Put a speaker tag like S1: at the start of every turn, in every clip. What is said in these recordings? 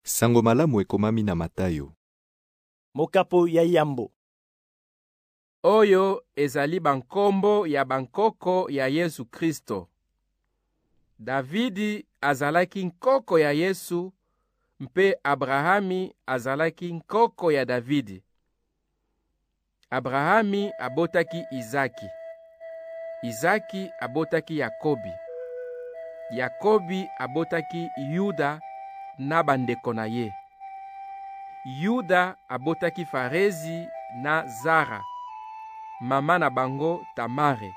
S1: Sango malamu ekomami na Matayo.
S2: Mokapo ya yambo.
S3: Oyo ezali bankombo ya bankoko ya Yesu Kristo. Davidi azalaki nkoko ya Yesu, mpe Abrahami azalaki nkoko ya Davidi. Abrahami abotaki Izaki. Izaki abotaki Yakobi. Yakobi abotaki Yuda na bandeko na ye. Yuda abotaki Farezi na Zara, mama na bango Tamare.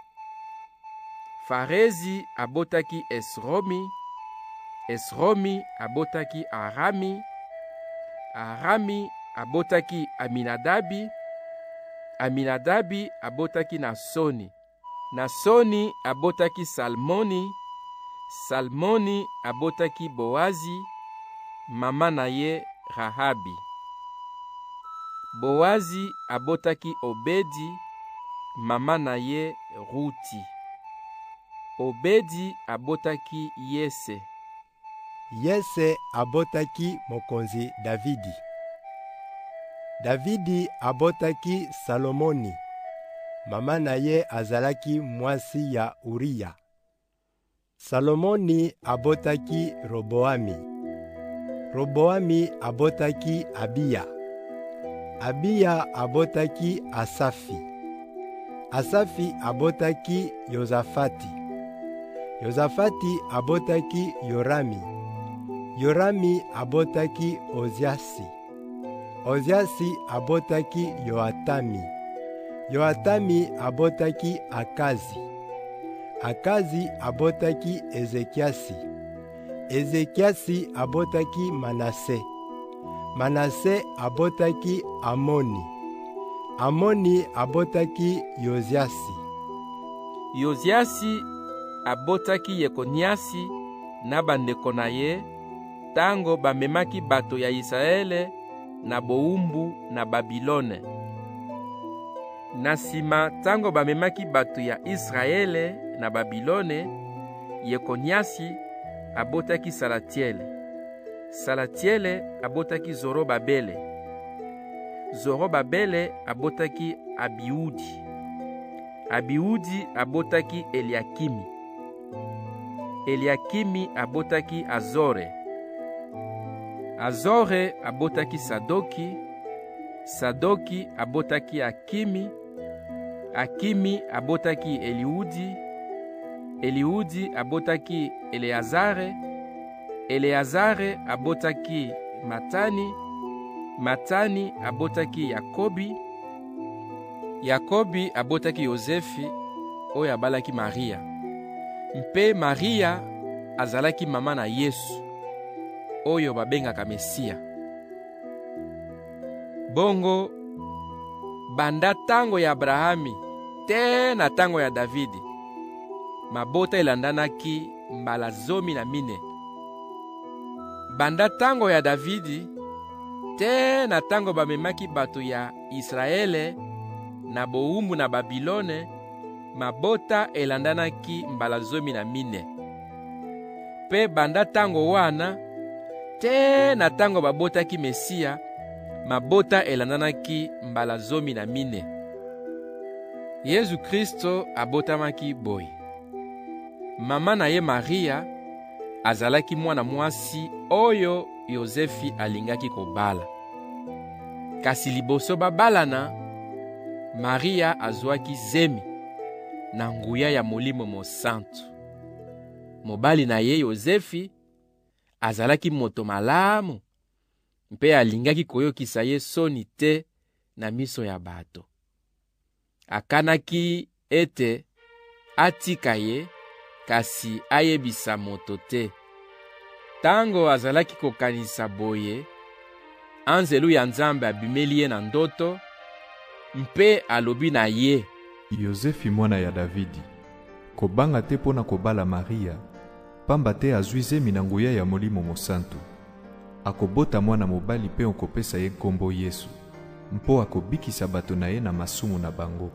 S3: Farezi abotaki Esromi. Esromi abotaki Arami. Arami abotaki Aminadabi. Aminadabi abotaki Nasoni. Nasoni abotaki Salmoni. Salmoni abotaki Boazi, mama na ye Rahabi. Boazi abotaki Obedi, mama na ye Ruti. Obedi abotaki Yese.
S4: Yese abotaki mokonzi Davidi. Davidi abotaki Salomoni, mama na ye azalaki mwasi ya Uriya. Salomoni abotaki Roboami. Roboami abotaki Abiya. Abiya abotaki Asafi. Asafi abotaki Yozafati. Yozafati abotaki Yorami. Yorami abotaki Oziasi. Oziasi abotaki Yoatami. Yoatami abotaki Akazi. Akazi abotaki Ezekiasi. Ezekiasi abotaki Manase. Manase abotaki Amoni. Amoni abotaki Yoziasi.
S3: Yoziasi abotaki Yekoniasi na bandeko na ye, tango bamemaki bato ya Israele na bowumbu na Babilone. Na sima tango bamemaki bato ya Israele na Babilone, Yekoniasi abotaki Salatiele. Salatiele abotaki Zorobabele. Zorobabele abotaki Abiudi. Abiudi abotaki Eliakimi. Eliakimi abotaki Azore. Azore abotaki Sadoki. Sadoki abotaki Akimi. Akimi abotaki Eliudi. Eliudi abotaki Eleazare. Eleazare abotaki Matani. Matani abotaki Yakobi. Yakobi abotaki Yosefi, oyo abalaki Maria. Mpe Maria azalaki mama na Yesu, oyo babengaka Mesia. Bongo banda tango ya Abrahami te na tango ya Davidi, mabota elandanaki mbala 14. Banda tango ya Davidi te na tango bamemaki bato ya Israele na bowumbu na Babilone, mabota elandanaki mbala 14. Pe banda tango wana te na tango babotaki Mesia, mabota elandanaki mbala 14. Yesu Kristo abotamaki boy. Mama na ye Maria azalaki mwana mwasi oyo Yosefi alingaki kobala. Kasi liboso babalana, Maria azwaki zemi na nguya ya Molimo Mosantu. Mobali na ye Yosefi azalaki moto malamu, mpe alingaki koyokisa ye soni te na miso ya bato. Akanaki ete atika ye, kasi ayebisa moto te. Tango azalaki kokanisa boye, anzelu ya Nzambe abimeli ye na ndoto, mpe alobi na ye:
S1: Yosefi mwana ya Davidi, kobanga te pona kobala Maria, pamba te azwi zemi na nguya ya Molimo Mosantu. Akobota mwana mobali pe okopesa ye nkombo Yesu, mpo akobikisa bato na ye na masumu na bango.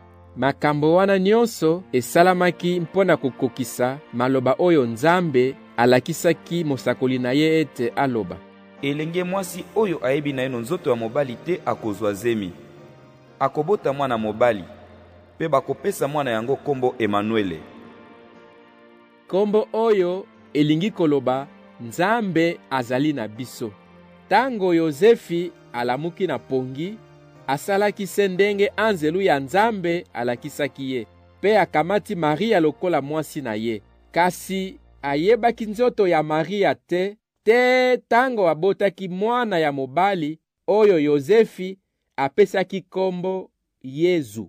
S3: Makambo wana nyonso esalamaki mpona kokokisa maloba oyo Nzambe alakisaki mosakoli na ye ete aloba:
S5: elenge mwasi oyo ayebi na ye nzoto ya mobali te akozwa zemi, akobota mwana mobali, pe bakopesa mwana yango kombo Emanuele.
S3: Kombo oyo elingi koloba Nzambe azali na biso. Tango Yozefi alamuki na pongi, asalaki se ndenge anzelu ya Nzambe alakisaki ye, pe akamati Maria lokola mwasi na ye. Kasi ayebaki nzoto ya Maria te tango abotaki mwana ya mobali oyo Yozefi apesaki kombo Yezu.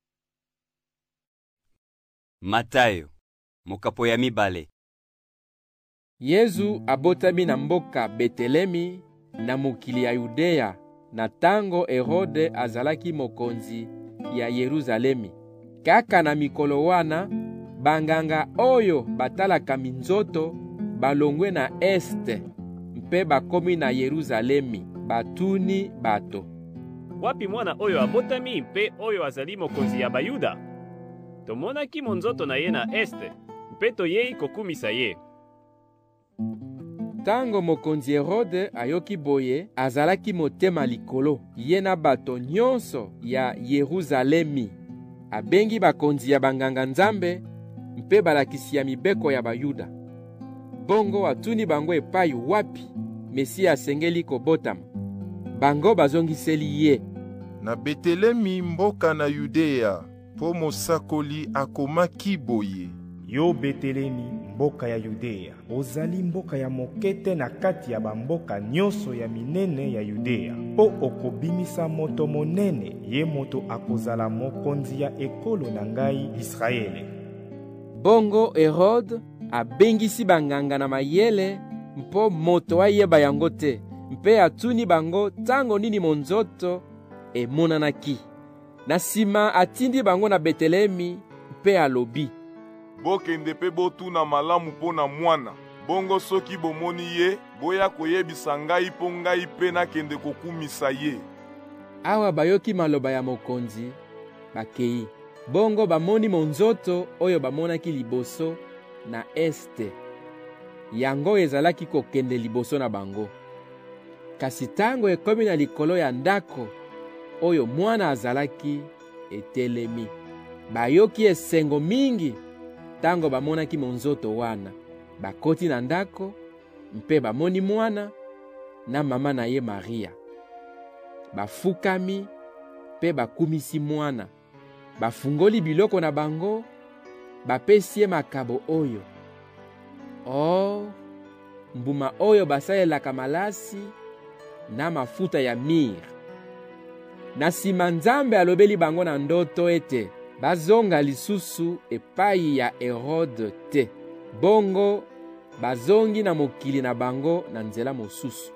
S6: Matayo, mokapo ya mibale.
S3: Yezu abotami na mboka Betelemi na mokili ya Yudea, na tango Herode azalaki mokonzi ya Yeruzalemi. Kaka na mikolo wana, banganga oyo batalaka minzoto balongwe na este mpe bakomi na Yeruzalemi, batuni bato:
S7: wapi mwana oyo abotami mpe oyo azali mokonzi ya Bayuda? Tomonaki monzoto na ye na este, mpe toyei kokumisa ye.
S3: Tango mokonzi Herode ayoki boye, azalaki motema likolo, ye na bato nyonso ya Yeruzalemi. Abengi bakonzi ya banganga Nzambe mpe balakisi ya mibeko ya Bayuda. Bongo atuni bango epai wapi Mesia asengeli kobotama. Bango bazongiseli ye:
S8: na Betelemi, mboka na Yudea, po mosakoli akomaki boye.
S9: Yo Betelemi, mboka ya Yudea, ozali mboka ya mokete na kati ya bamboka nyonso ya minene ya Yudea, po okobimisa moto monene, ye moto akozala mokonzi ya ekolo na ngai Israele.
S3: Bongo Herode abengisi banganga na mayele mpo moto ayeba yango te, mpe atuni bango tango nini monzoto emonanaki. Na sima atindi bango na Betelemi mpe alobi:
S8: bokende mpe botuna malamu mpo na mwana, bongo soki bomoni ye, boya koyebisa ngai mpo ngai mpe nakende kokumisa ye.
S3: Awa bayoki maloba ya mokonzi, bakei. Bongo bamoni monzoto oyo bamonaki liboso na este. Yango ezalaki kokende liboso na bango. Kasi tango ekomi na likolo ya ndako oyo mwana azalaki etelemi, bayoki esengo mingi tango bamonaki monzoto wana. Bakoti na ndako mpe bamoni mwana na mama na ye Maria. Bafukami mpe bakumisi mwana. Bafungoli biloko na bango, bapesi ye makabo oyo: mbuma oyo basalelaka malasi na mafuta ya mire. Na sima Nzambe alobeli bango na ndoto ete bazonga lisusu epai ya Herode te. Bongo bazongi na mokili na bango na nzela mosusu.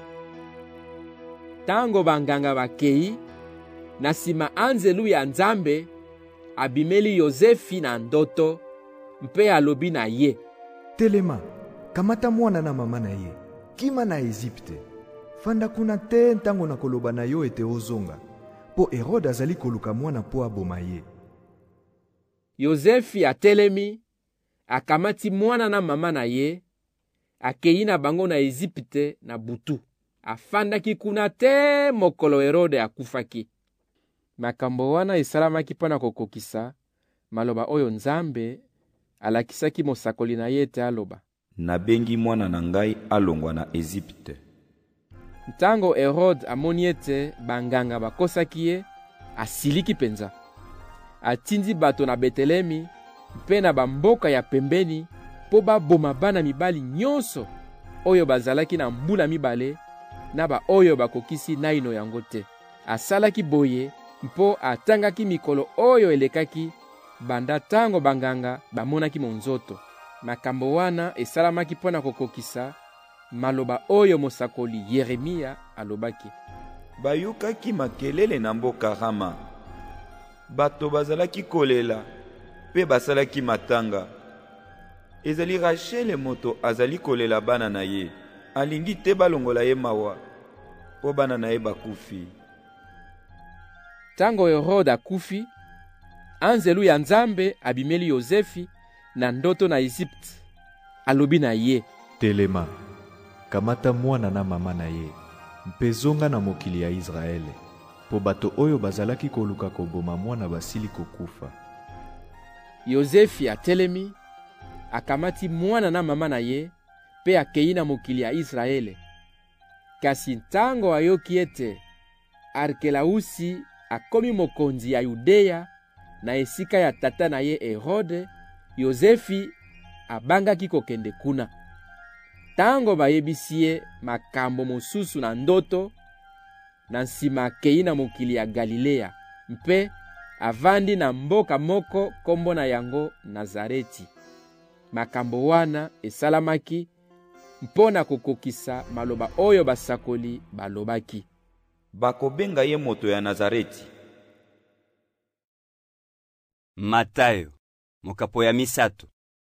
S3: Tango banganga bakei, na sima anzelu ya Nzambe abimeli Yozefi na ndoto mpe alobi na ye:
S10: telema, kamata mwana na mama na ye, kima na Ezipte. Fanda kuna te ntango na koloba na yo ete ozonga, po Herode azali koluka mwana po aboma ye.
S3: Yozefi atelemi, akamati mwana na mama na ye, akei na bango na Ezipte na butu. Afandaki kuna te mokolo Herode akufaki. Makambo wana esalamaki mpona kokokisa maloba oyo Nzambe alakisaki mosakoli na ye ete aloba:
S5: nabengi mwana na ngai alongwa na Ezipte.
S3: Ntango Herode amoni ete banganga bakosaki ye, asiliki penza. Atindi bato na Betelemi mpe na bamboka ya pembeni po baboma bana mibali nyonso oyo bazalaki na mbula mibale na ba oyo bakokisi naino yango te. Asalaki boye mpo atangaki mikolo oyo elekaki banda tango banganga bamonaki monzoto. Makambo wana esalamaki mpona kokokisa maloba oyo mosakoli Yeremia alobaki:
S5: bayukaki makelele na mboka Rama, bato bazalaki kolela pe basalaki matanga. Ezali Rachel moto azali kolela bana na ye, alingi te balongola ye mawa po bana na ye bakufi.
S3: Tango Herode akufi, anzelu ya Nzambe abimeli Yozefi na ndoto na Ezipte. alobi na ye:
S1: telema, kamata mwana na mama na ye, mpe zonga na mokili ya Israele, po bato oyo bazalaki koluka koboma mwana basili kokufa.
S3: Yozefi atelemi, akamati mwana na mama na ye, pe akei na mokili ya Israele. Kasi ntango ayoki ete Arkelausi akomi mokonzi ya Yudea na esika ya tata na ye Herode, Yozefi abangaki kokende kuna. Tango bayebisi ye makambo mosusu na ndoto, na nsima akei na mokili ya Galilea, mpe avandi na mboka moko kombo na yango Nazareti. Makambo wana esalamaki mpona kokokisa maloba oyo basakoli balobaki:
S5: bakobenga ye moto ya Nazareti.
S6: Matayo, mokapo ya misato.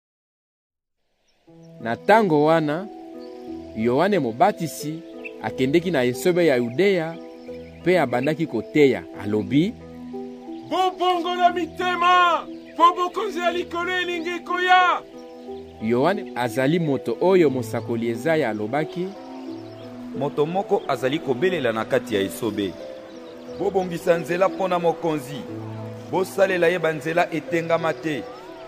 S3: Na tango wana, Yohane Mobatisi akendeki na esobe ya Yudea, pe abandaki koteya, alobi:
S8: bobongola mitema, po bokonzi ya likolo elingi koya.
S3: Yohane azali moto oyo mosakoli Ezaya alobaki:
S5: moto moko azali kobelela na kati ya esobe, bobongisa nzela mpona mokonzi, bosalela ye banzela etengama te.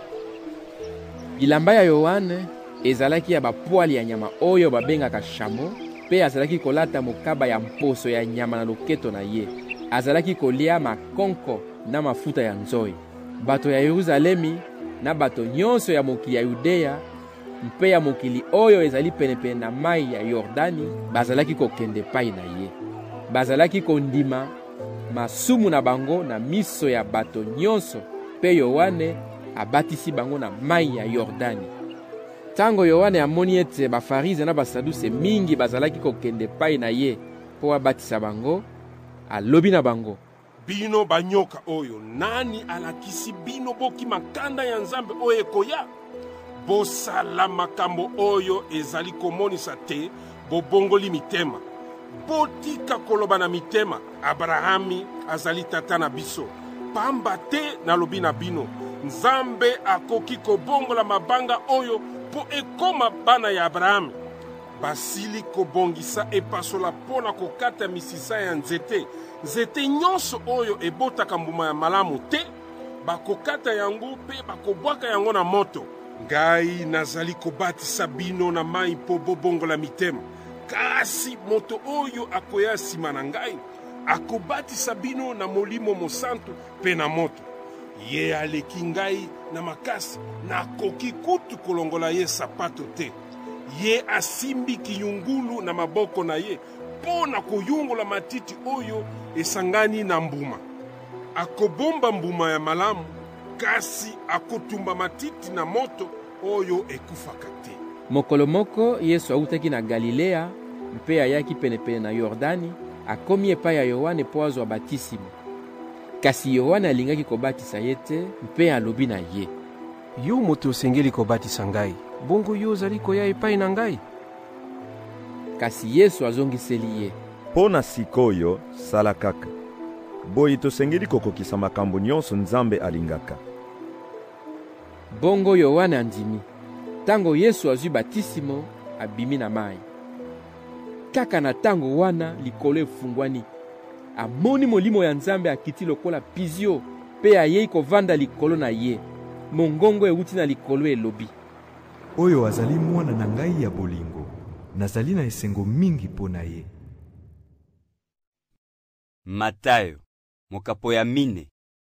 S3: Bilamba ya Yohane ezalaki ya bapwali ya nyama oyo babengaka shamo, pe azalaki kolata mokaba ya mposo ya nyama na loketo na ye. Azalaki kolia makonko na mafuta ya nzoi. Bato ya Yerusalemi na bato nyonso ya mokili ya Yudea, mpe ya mokili oyo ezali penepene na mai ya Yordani, bazalaki kokende pai na ye. Bazalaki kondima masumu na bango na miso ya bato nyonso, pe Yohane abatisi bango na mai ya Yordani. Tango Yohane amoni ete bafarize na basaduse mingi bazalaki kokende pai na ye po abatisa bango, alobi na bango:
S8: bino banyoka oyo, nani alakisi bino boki makanda ya Nzambe oyo ekoya? Bosala makambo oyo ezali komonisa te, bobongoli mitema. Botika koloba na mitema, Abrahami azali tata na biso. Pamba te nalobi na bino, Nzambe akoki kobongola mabanga oyo po ekoma bana ya Abrahami. Basili kobongisa epasola pona kokata misisa ya nzete. Nzete nyonso oyo ebotaka mbuma ya malamu te, bakokata yango pe bakobwaka yango na moto. Ngai nazali kobatisa bino na mai po bobongola mitema. Kasi moto oyo akoya nsima na ngai akobatisa bino na Molimo Mosantu pe na moto. Ye aleki ngai na makasi, nakoki kutu kolongola ye sapato te. Ye asimbi kiyungulu na maboko na ye po na koyungola matiti oyo esangani na mbuma. Akobomba mbuma ya malamu, kasi akotumba matiti na moto oyo ekufaka te.
S3: Mokolo moko Yesu autaki na Galilea, mpe ayaki penepene na Yordani, akomi epai ya Yohane po azwa batisimo. Kasi Yohane alingaki kobatisa ye te, mpe alobi na ye:
S11: yo moto osengeli kobatisa ngai, bongo yo ozali koya epai na ngai?
S3: Kasi Yesu azongiseli ye:
S12: mpo na sikoyo sala kaka. Boyi tosengeli kokokisa makambo nyonso Nzambe alingaka.
S3: Bongo Yohane andimi. Tango Yesu azwi batisimo, abimi na mai. Kaka na tango wana likolo efungwani, amoni Molimo ya Nzambe akiti lokola pizio, pe ayei kovanda likolo na ye. Mongongo euti na likolo elobi:
S10: oyo azali mwana na ngai ya bolingo, nazali na esengo mingi mpo na ye.
S6: Matayo, mokapo ya mine.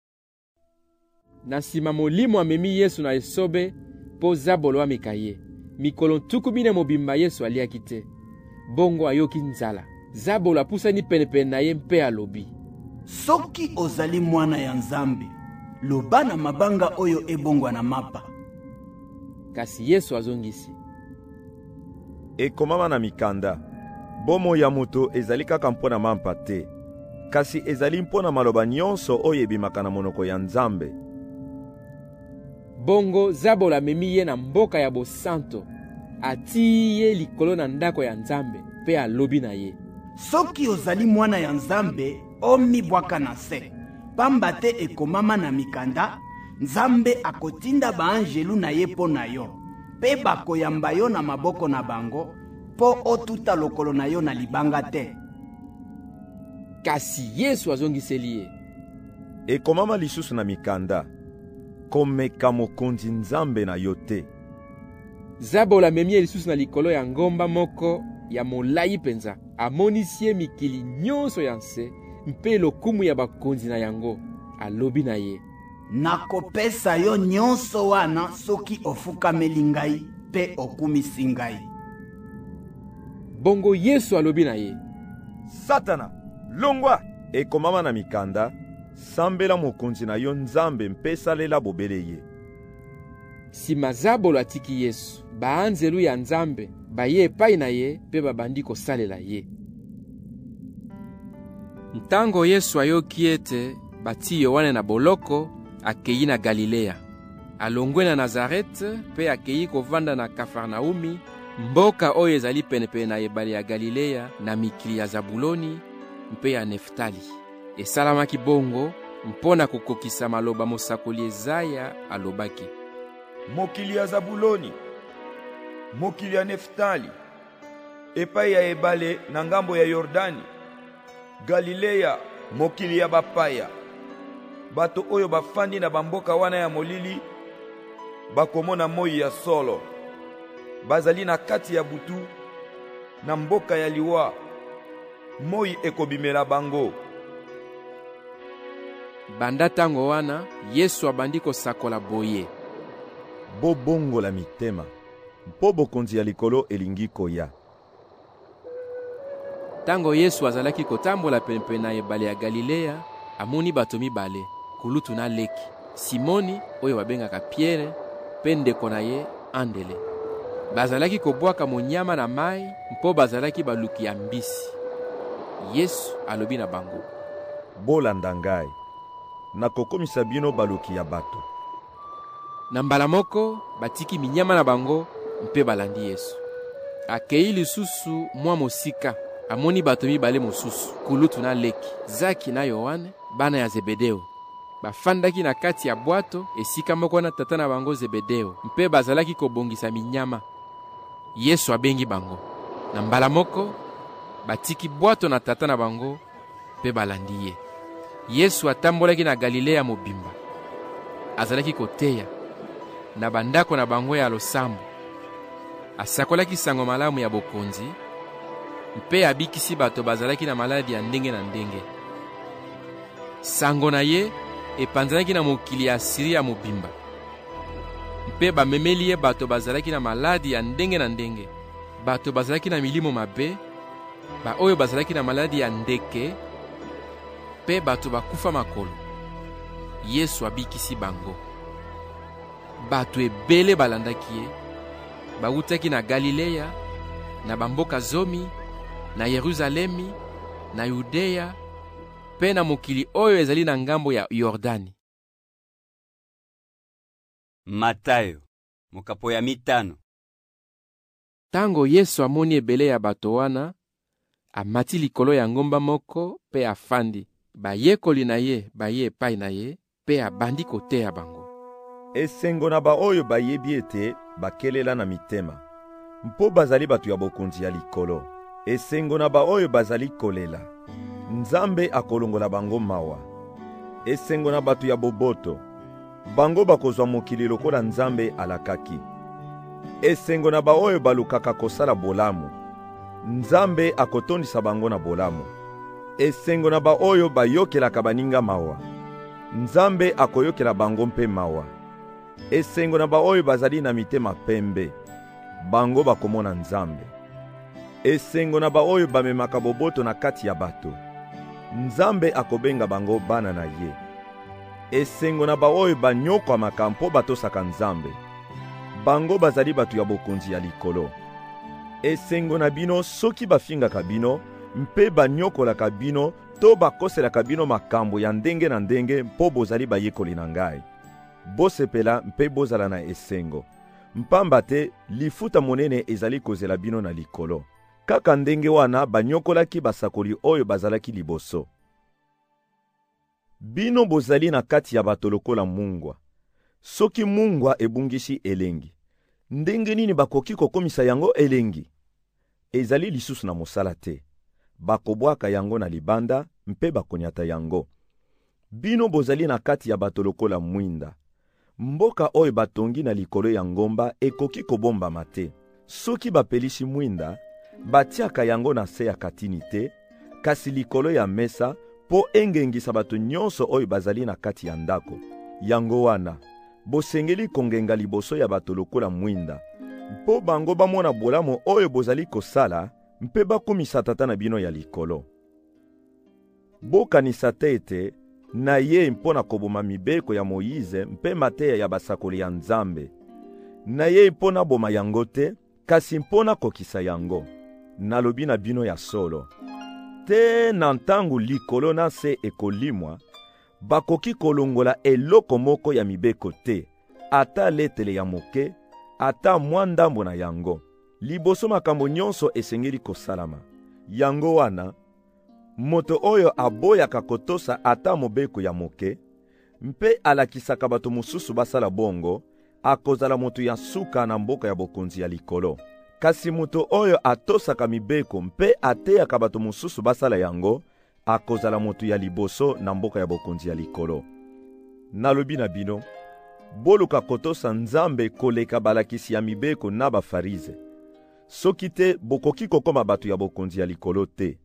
S3: Na nsima Molimo amemi Yesu na esobe po zabolo ameka ye. Mikolo ntuku mine mobimba Yesu aliaki te. Bongo ayoki nzala. Zabolo apusani penepene na ye mpe alobi:
S13: soki ozali mwana ya Nzambe, loba na mabanga oyo ebongwa na mapa.
S3: Kasi Yesu azongisi:
S12: ekomama na mikanda, bomo ya moto ezali kaka mpona mampa te, kasi ezali mpona maloba nyonso oyo ebimaka na monoko ya Nzambe.
S3: Bongo zabolo amemi ye na mboka ya bosanto, ati ye likolo na ndako ya Nzambe, pe alobi na ye:
S13: soki ozali mwana ya Nzambe, omibwaka na se. Pamba te ekomama na mikanda, Nzambe akotinda baanjelu na ye po na yo, mpe bakoyamba yo na maboko na bango mpo otuta lokolo na yo na libanga te.
S3: Kasi Yesu azongiseli ye:
S12: ekomama lisusu na mikanda, komeka mokonzi nzambe na yo te.
S3: Zabolo amemi ye lisusu na likolo ya ngomba moko ya molai penza, amonisi ye mikili nyonso ya nse mpe lokumu ya bakonzi na yango. Alobi na ye:
S13: nakopesa yo nyonso wana soki ofukameli ngai mpe okumisi ngai.
S3: Bongo Yesu alobi na ye:
S12: Satana, longwa! Ekomama na mikanda, sambela mokonzi na yo nzambe mpe salela bobele ye.
S3: Sima Zabolo atiki Yesu, baanzelu ya nzambe baye epai na ye mpe babandi kosalela ye. Ntango Yesu ayoki ete bati Yohane na boloko, akei na Galilea. Alongwe na Nazarete mpe akei kovanda na Kafarnaumi, mboka oyo ezali penepene na ebale ya Galilea na mikili ya Zabuloni mpe ya Neftali. Esalamaki bongo mpona kokokisa maloba mosakoli Ezaya alobaki:
S5: mokili ya Zabuloni, mokili ya Neftali, epai ya ebale na ngambo ya Yordani, Galilea, mokili ya bapaya. Bato oyo bafandi na bamboka wana ya molili bakomona moi ya solo. Bazali na kati ya butu na mboka ya liwa, moi ekobimela bango.
S3: Banda tango wana, Yesu abandi kosakola boye:
S12: bobongola mitema, mpo bokonzi ya likolo elingi koya.
S3: Tango Yesu azalaki kotambola penepene na ebale ya Galilea, amoni bato mibale, kulutu na leki: Simoni oyo babengaka Pierre mpe ndeko na ye Andele. Bazalaki kobwaka monyama na mai mpo bazalaki baluki ya mbisi. Yesu alobi na bango:
S12: bolanda ngai, nakokomisa bino baluki ya bato.
S3: Na mbala moko batiki minyama na bango mpe balandi Yesu. Akei lisusu mwa mosika, amoni bato mibale mosusu, kulutu na leki, Zaki na Yohane, bana ya Zebedeo. Bafandaki na kati ya bwato esika moko na tata na bango Zebedeo, mpe bazalaki kobongisa minyama. Yesu abengi bango. Na mbala moko batiki bwato na tata na bango mpe balandi ye. Yesu atambolaki na Galilea mobimba. Azalaki koteya na bandako na bango ya losambo. Asakolaki sango malamu ya bokonzi mpe abikisi bato bazalaki na maladi ya ndenge na ndenge. Sango na ye epanzanaki na mokili ya Siria mobimba. Mpe bamemeli ye bato bazalaki na maladi ya ndenge na ndenge, bato bazalaki na milimo mabe, ba oyo bazalaki na maladi ya ndeke, mpe bato bakufa makolo. Yesu abikisi bango. Bato ebele balandaki ye, bawutaki na Galilea, na bamboka zomi, na Yerusalemi, na Yudea, mpe na mokili oyo ezali na ngambo ya Yordani.
S6: Matayo, mokapo ya 5.
S3: Tango Yesu amoni ebele ya bato wana, amati likolo ya ngomba moko mpe afandi. Bayekoli na ye baye epai na ye mpe abandi koteya bango.
S12: Esengo na ba oyo bayebi ete bakelela na mitema, mpo bazali bato ya bokonzi ya likolo. Esengo na ba oyo bazali kolela, Nzambe akolongola bango mawa. Esengo na bato ya boboto, bango bakozwa mokili lokola Nzambe alakaki. Esengo na ba oyo balukaka kosala bolamu, Nzambe akotondisa bango na bolamu. Esengo na ba oyo bayokelaka baninga mawa, Nzambe akoyokela bango mpe mawa. Esengo na ba oyo bazali na mitema pembe, bango bakomona Nzambe. Esengo na ba oyo bamemaka boboto na kati ya bato, Nzambe akobenga bango bana na ye. Esengo na ba oyo banyokwamaka mpo batosaka Nzambe, bango bazali bato ya bokonzi ya likolo. Esengo na bino soki bafingaka bino mpe banyokolaka bino to bakoselaka bino makambo ya ndenge na ndenge mpo bozali bayekoli na ngai. Bosepela mpe bozala na esengo, mpamba te lifuta monene ezali kozela bino na likolo. Kaka ndenge wana banyokolaki basakoli oyo bazalaki liboso. Bino bozali na kati ya bato lokola mungwa. Soki mungwa ebungisi elengi, ndenge nini bakoki kokomisa yango elengi? Ezali lisusu na mosala te. Bakobwaka yango na libanda mpe bakonyata yango. Bino bozali na kati ya bato lokola mwinda. Mboka oyo batongi na likolo ya ngomba ekoki kobombama te. Soki bapelisi mwinda, batiaka yango na se ya katini te, kasi likolo ya mesa po engengisa bato nyonso oyo bazali na kati ya ndako. Yango wana, bosengeli kongenga liboso ya bato lokola mwinda, mpo bango bamona bolamu oyo bozali kosala, mpe bakumisa Tata na bino ya likolo. Bokanisa te ete na ye mpo na koboma mibeko ya Moyize mpe mateya ya basakoli ya Nzambe. Na ye mpo na boma yango te, kasi mpo na kokisa yango. Nalobi na bino ya solo. Te na ntango likolo na se ekolimwa, bakoki kolongola eloko moko ya mibeko te, ata letele ya moke, ata mwa ndambo na yango. Liboso makambo nyonso esengeli kosalama. Yango wana, moto oyo aboyaka kotosa ata mobeko ya moke, mpe alakisaka bato mosusu basala bongo, akozala moto ya suka na mboka ya bokonzi ya likolo. Kasi moto oyo atosaka mibeko mpe ateyaka bato mosusu basala yango, akozala moto ya liboso na mboka ya bokonzi ya likolo. Nalobi na bino, boluka kotosa Nzambe koleka balakisi ya mibeko na bafarize. Soki te bokoki kokoma bato ya bokonzi ya likolo te.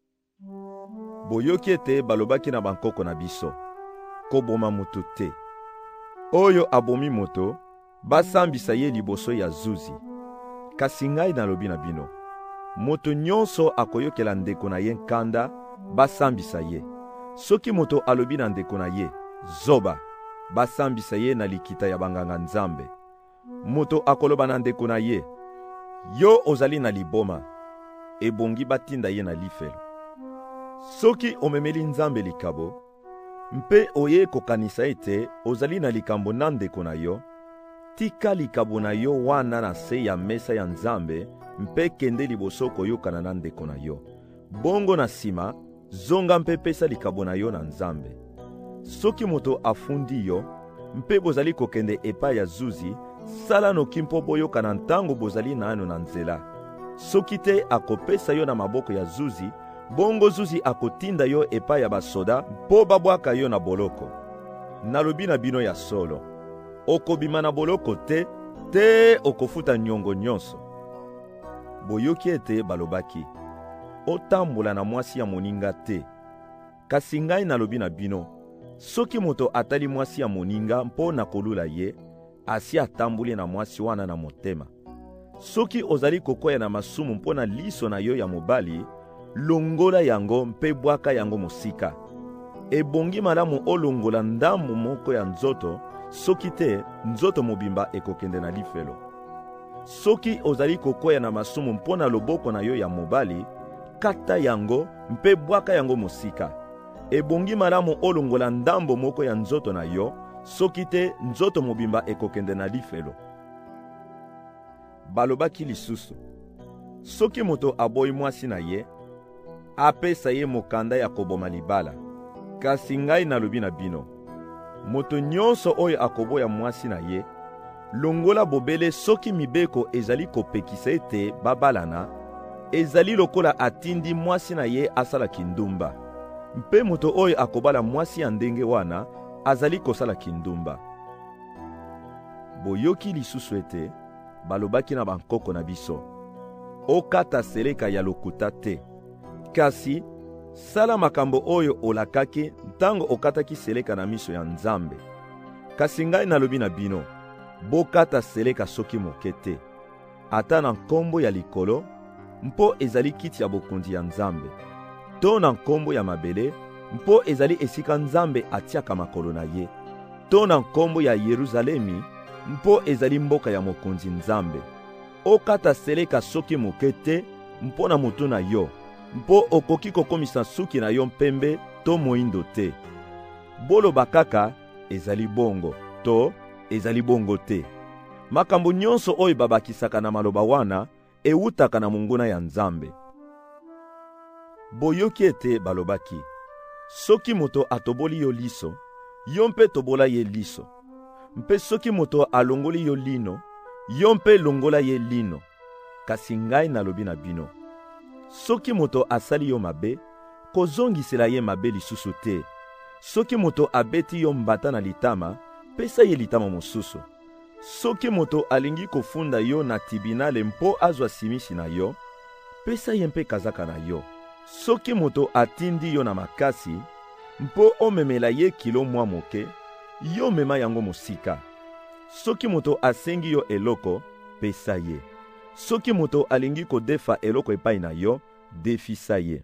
S12: Boyoki ete balobaki na bankoko na biso, koboma moto te. Oyo abomi moto, basambisa ye liboso ya zuzi. Kasi ngai nalobi na bino, moto nyonso akoyokela ndeko na ye nkanda, basambisa ye. Soki moto alobi na ndeko na ye, zoba, basambisa ye na likita ya banganga Nzambe. Moto akoloba na ndeko na ye, yo ozali na liboma, ebongi batinda ye na lifelo. Soki omemeli Nzambe likabo, mpe oye kokanisa ete ozali na likambo na ndeko na yo, tika likabo na yo wana na se ya mesa ya Nzambe, mpe kende liboso koyokana na ndeko na yo. Bongo na sima, zonga mpe pesa likabo na yo na Nzambe. Soki moto afundi yo, mpe bozali kokende epai ya zuzi, sala noki mpo boyokana ntango bozali nano na nzela. Soki te akopesa yo na maboko ya zuzi, bongo zuzi akotinda yo epai ya basoda mpo babwaka yo na boloko. Nalobi na bino ya solo, okobima na boloko te okofuta nyongo nyonso. Boyoki ete balobaki, otambola na mwasi ya moninga te. Kasi ngai nalobi na bino, soki moto atali mwasi ya moninga mpo na kolula ye, asi atamboli na mwasi wana na motema. Soki ozali kokoya na masumu mpo na liso na yo ya mobali, longola yango mpe bwaka yango mosika. Ebongi malamu olongola ndambo moko ya nzoto, soki te nzoto mobimba ekokende na lifelo. Soki ozali kokoya na masumu mpo na loboko na yo ya mobali, kata yango mpe bwaka yango mosika. Ebongi malamu olongola ndambo moko ya nzoto na yo, soki te nzoto mobimba ekokende na lifelo. Balobaki lisusu, soki moto aboyi mwasi na ye, apesa ye mokanda ya koboma libala. Kasi ngai nalobi na bino, moto nyonso oyo akoboya mwasi na ye, longola bobele soki mibeko ezali kopekisa ete babalana, ezali lokola atindi mwasi na ye asala kindumba. Mpe moto oyo akobala mwasi ya ndenge wana, azali kosala kindumba. Boyoki lisusu ete balobaki na bankoko na biso, okata seleka ya lokuta te. Kasi sala makambo oyo olakaki ntango okataki seleka na miso ya Nzambe. Kasi ngai nalobi na bino, bokata seleka soki moke te, ata na nkombo ya likolo, mpo ezali kiti ya bokonzi ya Nzambe, to na nkombo ya mabele, mpo ezali esika Nzambe atiaka makolo na ye, to na nkombo ya Yeruzalemi, mpo ezali mboka ya mokonzi Nzambe. Okata seleka soki moke te mpo na motu na yo, mpo okoki kokomisa suki na yo mpembe to moindo te. Boloba kaka ezali bongo to ezali bongo te. Makambo nyonso oyo babakisaka na maloba wana ewutaka na monguna ya Nzambe. Boyoki ete balobaki, soki moto atoboli yo liso, yo mpe tobola ye liso. Mpe soki moto alongoli yo lino, yo mpe longola ye lino. Kasi ngai nalobi na bino, soki moto asali yo mabe, kozongisela ye mabe lisusu te. Soki moto abeti yo mbata na litama, pesa ye litama mosusu. Soki moto alingi kofunda yo na tribunale mpo azwa simisi na yo, pesa ye mpe kazaka na yo. Soki moto atindi yo na makasi, mpo omemela ye kilo mwa moke, yo mema yango mosika. Soki moto asengi yo eloko, pesa ye. Soki moto alingi kodefa eloko epai na yo, defisa ye.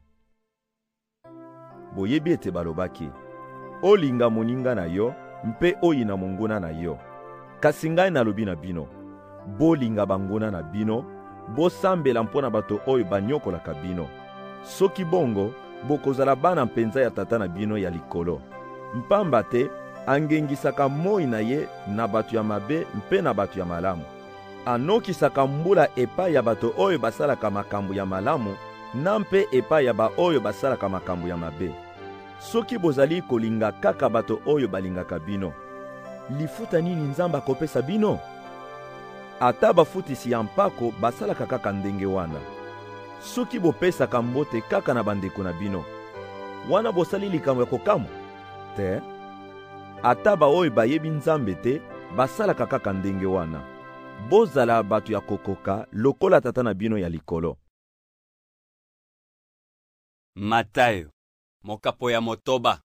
S12: Boyebi ete balobaki, olinga moninga na yo, mpe oyina monguna na yo. Kasi ngai nalobi na bino, bolinga banguna na bino, bosambela mpona bato oyo banyokolaka bino. Soki bongo, bokozala bana mpenza ya tata na bino ya likolo. Mpamba te, angengisaka moi na ye na bato ya mabe mpe na bato ya malamu. Anokisaka mbula epai ya bato oyo basalaka makambo ya malamu na mpe epai ya ba oyo basalaka makambo ya mabe. Soki bozali kolinga kaka bato oyo balingaka bino, lifuta nini Nzambe akopesa bino? Ata bafutisi ya mpako basalaka kaka ndenge wana. Soki bopesaka mbote kaka na bandeko na bino, wana bosali likambo ya kokamwa te? Ata ba oyo bayebi Nzambe te basalaka kaka ndenge wana. Bozala bato ya kokoka lokola tata na bino ya likolo.
S6: Matayo, mokapo ya motoba.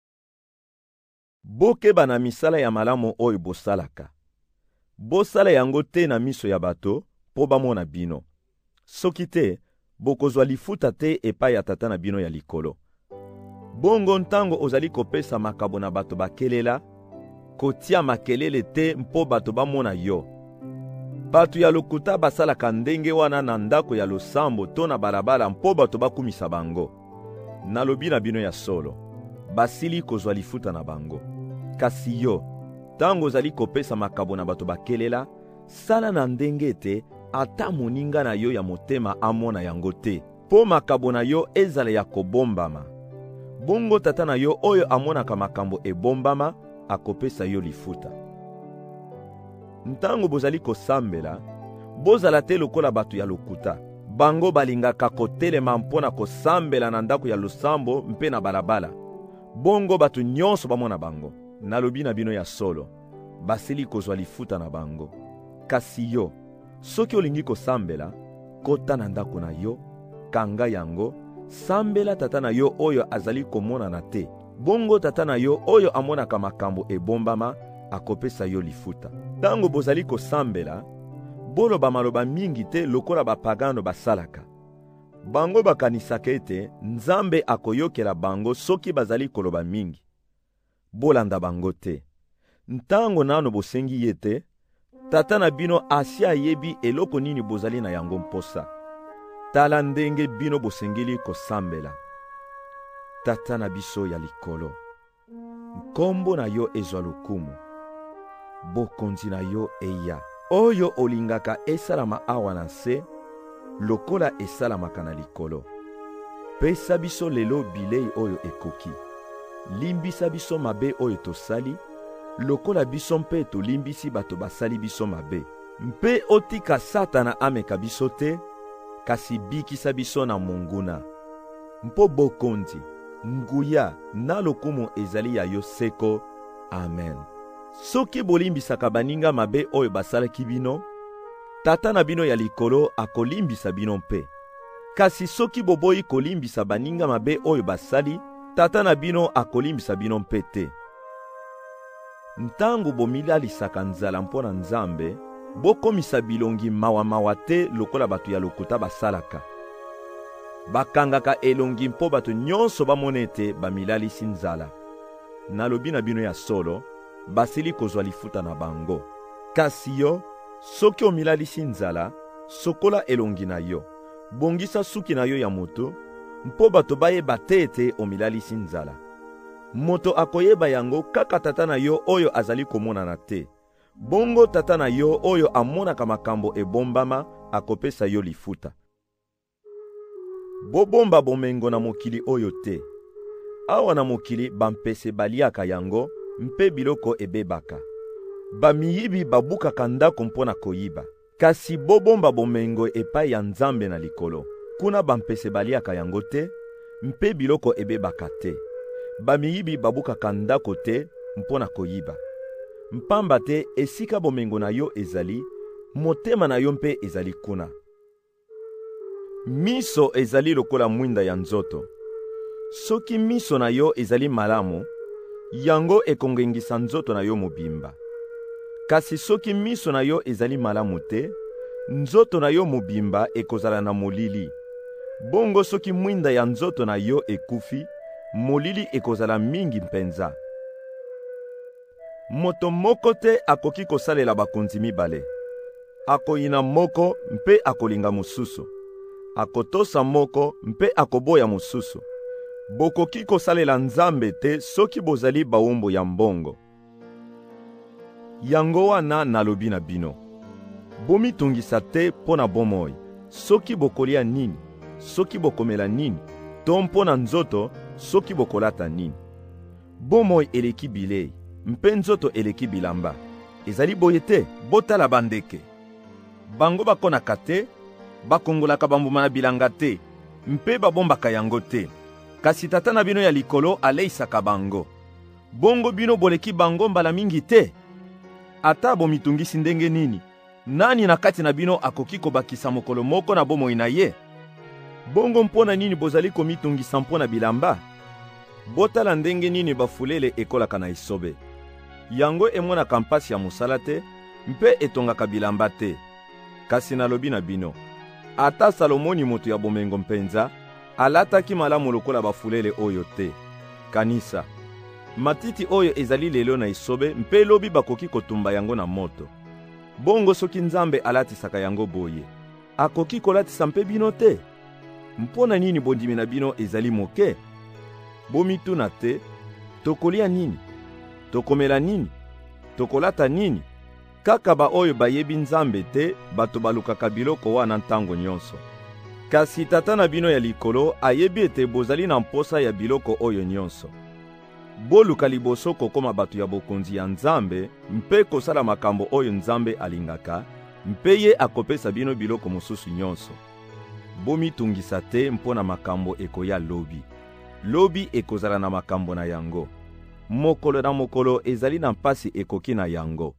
S12: Bokeba na misala ya malamu oyo bosalaka. Bosala yango te na miso ya bato po bamona bino. Soki te, bokozwa lifuta te epai ya tata na bino ya likolo. Bongo ntango ozali kopesa makabo na bato bakelela, kotia makelele te mpo bato bamona yo. Bato ya lokuta basalaka ndenge wana na ndako ya losambo to na balabala mpo bato bakumisa bango. Nalobi na bino ya solo, basili kozwa lifuta na bango. Kasi yo, tango ozali kopesa makabo na bato bakelela, sala na ndenge te ata moninga na yo ya motema amona yango te, po makabo na yo ezala ya kobombama. Bongo tata na yo oyo amonaka makambo ebombama akopesa yo lifuta. Ntango bozali kosambela, bozala te lokola bato ya lokuta. Bango balingaka kotelema mpona kosambela na ndako ya losambo mpe na balabala. Bongo bato nyonso bamona bango. Nalobi na bino ya solo, basili kozwa lifuta na bango. Kasi yo, soki olingi kosambela, kota na ndako na yo, kanga yango, sambela tata na yo oyo azali komona na te. Bongo tata na yo oyo amonaka makambo ebombama akopesa yo lifuta. Tango bozali kosambela, boloba maloba mingi te lokola bapagano basalaka. Bango bakanisaka ete Nzambe akoyokela bango soki bazali koloba mingi. Bolanda bango te. Ntango nano bosengi ye te, tata na bino asi ayebi eloko nini bozali na yango mposa. Tala ndenge bino bosengeli kosambela. Tata na biso ya likolo, nkombo na yo ezwa lokumu, bokonzi na yo eya. Oyo olingaka esalama awa na se, lokola esalamaka na likolo. Pesa biso lelo bilei oyo ekoki. Limbisa biso mabe oyo tosali, lokola biso mpe tolimbisi bato basali biso mabe. Mpe otika Satana ameka biso te, kasi bikisa biso na monguna. Mpo bokonzi, nguya na lokumu ezali ya yo seko. Amen. Soki bolimbisaka baninga mabe oyo basalaki bino, tata na bino ya likolo akolimbisa bino mpe. Kasi soki boboyi kolimbisa baninga mabe oyo basali, tata na bino akolimbisa bino mpe te. Ntango bomilalisaka nzala mpona Nzambe, bokomisa bilongi mawa te lokola bato ya lokuta basalaka. Bakangaka elongi mpo bato nyonso bamona ete bamilalisi nzala. Nalobi na bino ya solo, basili kozwa lifuta na bango. Kasi yo, soki omilalisi nzala, sokola elongi na yo, bongisa suki na yo ya moto, mpo bato bayeba te ete omilalisi nzala. Moto akoyeba yango kaka tata na yo oyo azali komonana te. Bongo tata na yo oyo amonaka makambo ebombama akopesa yo lifuta. Bobomba bomengo na mokili oyo te. Awa na mokili bampese baliaka yango, mpe biloko ebebaka. Bamiyibi babukaka ndako mpona koyiba. kasi bobomba bomengo epai ya Nzambe na likolo. Kuna bampese baliaka yango te, mpe biloko ebebaka te. Bamiyibi babukaka ndako te mpo na koyiba. Mpamba te esika bomengo na yo ezali, motema na yo mpe ezali kuna. Miso ezali lokola mwinda ya nzoto. Soki miso na yo ezali malamu, yango ekongengisa nzoto na yo mobimba. Kasi soki miso na yo ezali malamu te, nzoto na yo mobimba ekozala na molili. Bongo soki mwinda ya nzoto na yo ekufi, molili ekozala mingi mpenza. Moto moko te akoki kosalela bakonzi mibale. Akoyina moko mpe akolinga mosusu. Akotosa moko mpe akoboya mosusu. Bokoki kosalela Nzambe te soki bozali bawumbu ya mbongo. Yango wana nalobi na bino. Bomitungisa te mpo na bomoi. Soki bokolia nini, soki bokomela nini, to mpo na nzoto, soki bokolata nini. Bomoi eleki bilei, mpe nzoto eleki bilamba. Ezali boye te, botala bandeke. Bango bakonaka te, bakongolaka bambuma na bilanga te, mpe babombaka yango te. Kasi tata na bino ya likolo aleisaka bango. Bongo bino boleki bango mbala mingi te. Ata bomitungisi ndenge nini, nani na kati na bino akoki kobakisa mokolo moko na bomoi na ye? Bongo mpona nini bozali komitungisa mpona bilamba? Botala ndenge nini bafulele ekolaka na esobe. Yango emonaka mpasi ya mosala te, mpe etongaka bilamba te. Kasi nalobi na bino, ata Salomoni moto ya bomengo mpenza, alataki malamu lokola bafulele oyo te. Kanisa, matiti oyo ezali lelo na esobe, mpe lobi bakoki kotumba yango na moto. Bongo soki Nzambe alatisaka yango boye, akoki kolatisa mpe bino te? Mpona nini bondimi na bino ezali moke? Bomituna te, tokolia nini? Tokomela nini? Tokolata nini? Kaka ba oyo bayebi Nzambe te, bato balukaka biloko wana ntango nyonso. Kasi tata na bino ya likolo ayebi ete bozali na mposa ya biloko oyo nyonso. Boluka liboso kokoma bato ya bokonzi ya Nzambe, mpe kosala makambo oyo Nzambe alingaka, mpe ye akopesa bino biloko mosusu nyonso. Bomitungisa te mpona makambo ekoya lobi. Lobi ekozala na makambo na yango. Mokolo na mokolo ezali na mpasi ekoki na yango.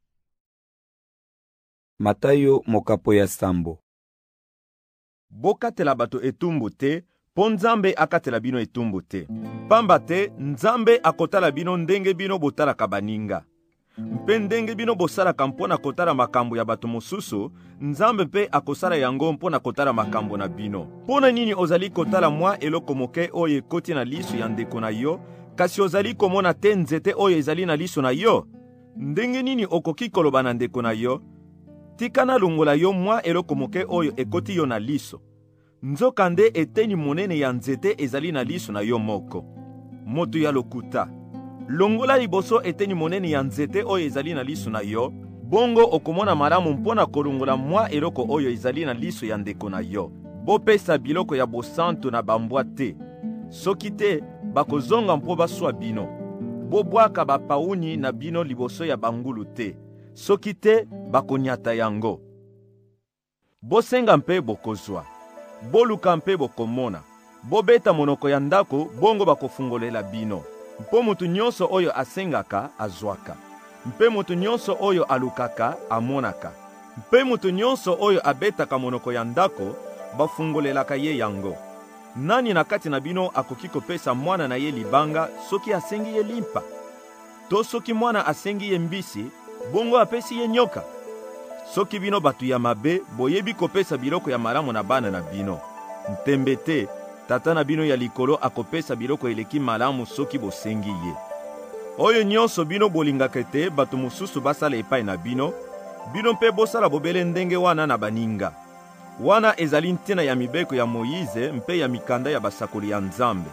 S5: Matayo mokapo ya sambo.
S12: Bokatela bato etumbu te, po Nzambe akatela bino etumbu te. Pamba te, Nzambe akotala bino ndenge bino botalaka baninga. Mpe ndenge bino bosalaka mpona kotala makambo ya bato mosusu, Nzambe mpe akosala yango mpona kotala makambo na bino. Pona nini ozali kotala mwa eloko moke oyo ekoti na liso ya ndeko na yo, kasi ozali komona te nzete oyo ezali na liso na yo? Ndenge nini okoki koloba na ndeko na yo, tika na longola yo mwa eloko moke oyo ekoti yo na liso? Nzoka nde eteni monene ya nzete ezali na liso na yo moko. Moto ya lokuta, longola liboso eteni monene ya nzete oyo ezali na liso na yo, bongo okomona malamu mpona kolongola mwa eloko oyo ezali na liso ya ndeko na yo. Bopesa biloko ya bosantu na bambwa te. Soki te, bakozonga mpo baswa bino. Bobwaka bapauni na bino liboso ya bangulu te. Soki te, bakonyata yango. Bosenga mpe bokozwa. Boluka mpe bokomona. Bobeta monoko ya ndako, bongo bakofungolela bino. Mpo mutu nyonso oyo asengaka, azwaka. Mpe mutu nyonso oyo alukaka, amonaka. Mpe mutu nyonso oyo abetaka monoko ya ndako, bafungolelaka ye yango. Nani na kati na bino akoki kopesa mwana na ye libanga soki asengi ye limpa? To soki mwana asengi ye mbisi, bongo apesi ye nyoka? Soki bino batu ya mabe, boyebi kopesa biloko ya malamu na bana na bino. Ntembe te, tata na bino ya likolo akopesa biloko eleki malamu soki bosengi ye. Oyo nyonso bino bolingaka te bato mosusu basala epai na bino, bino mpe bosala bobele ndenge wana na baninga. Wana ezali ntina ya mibeko ya Moyize mpe ya mikanda ya basakoli ya Nzambe.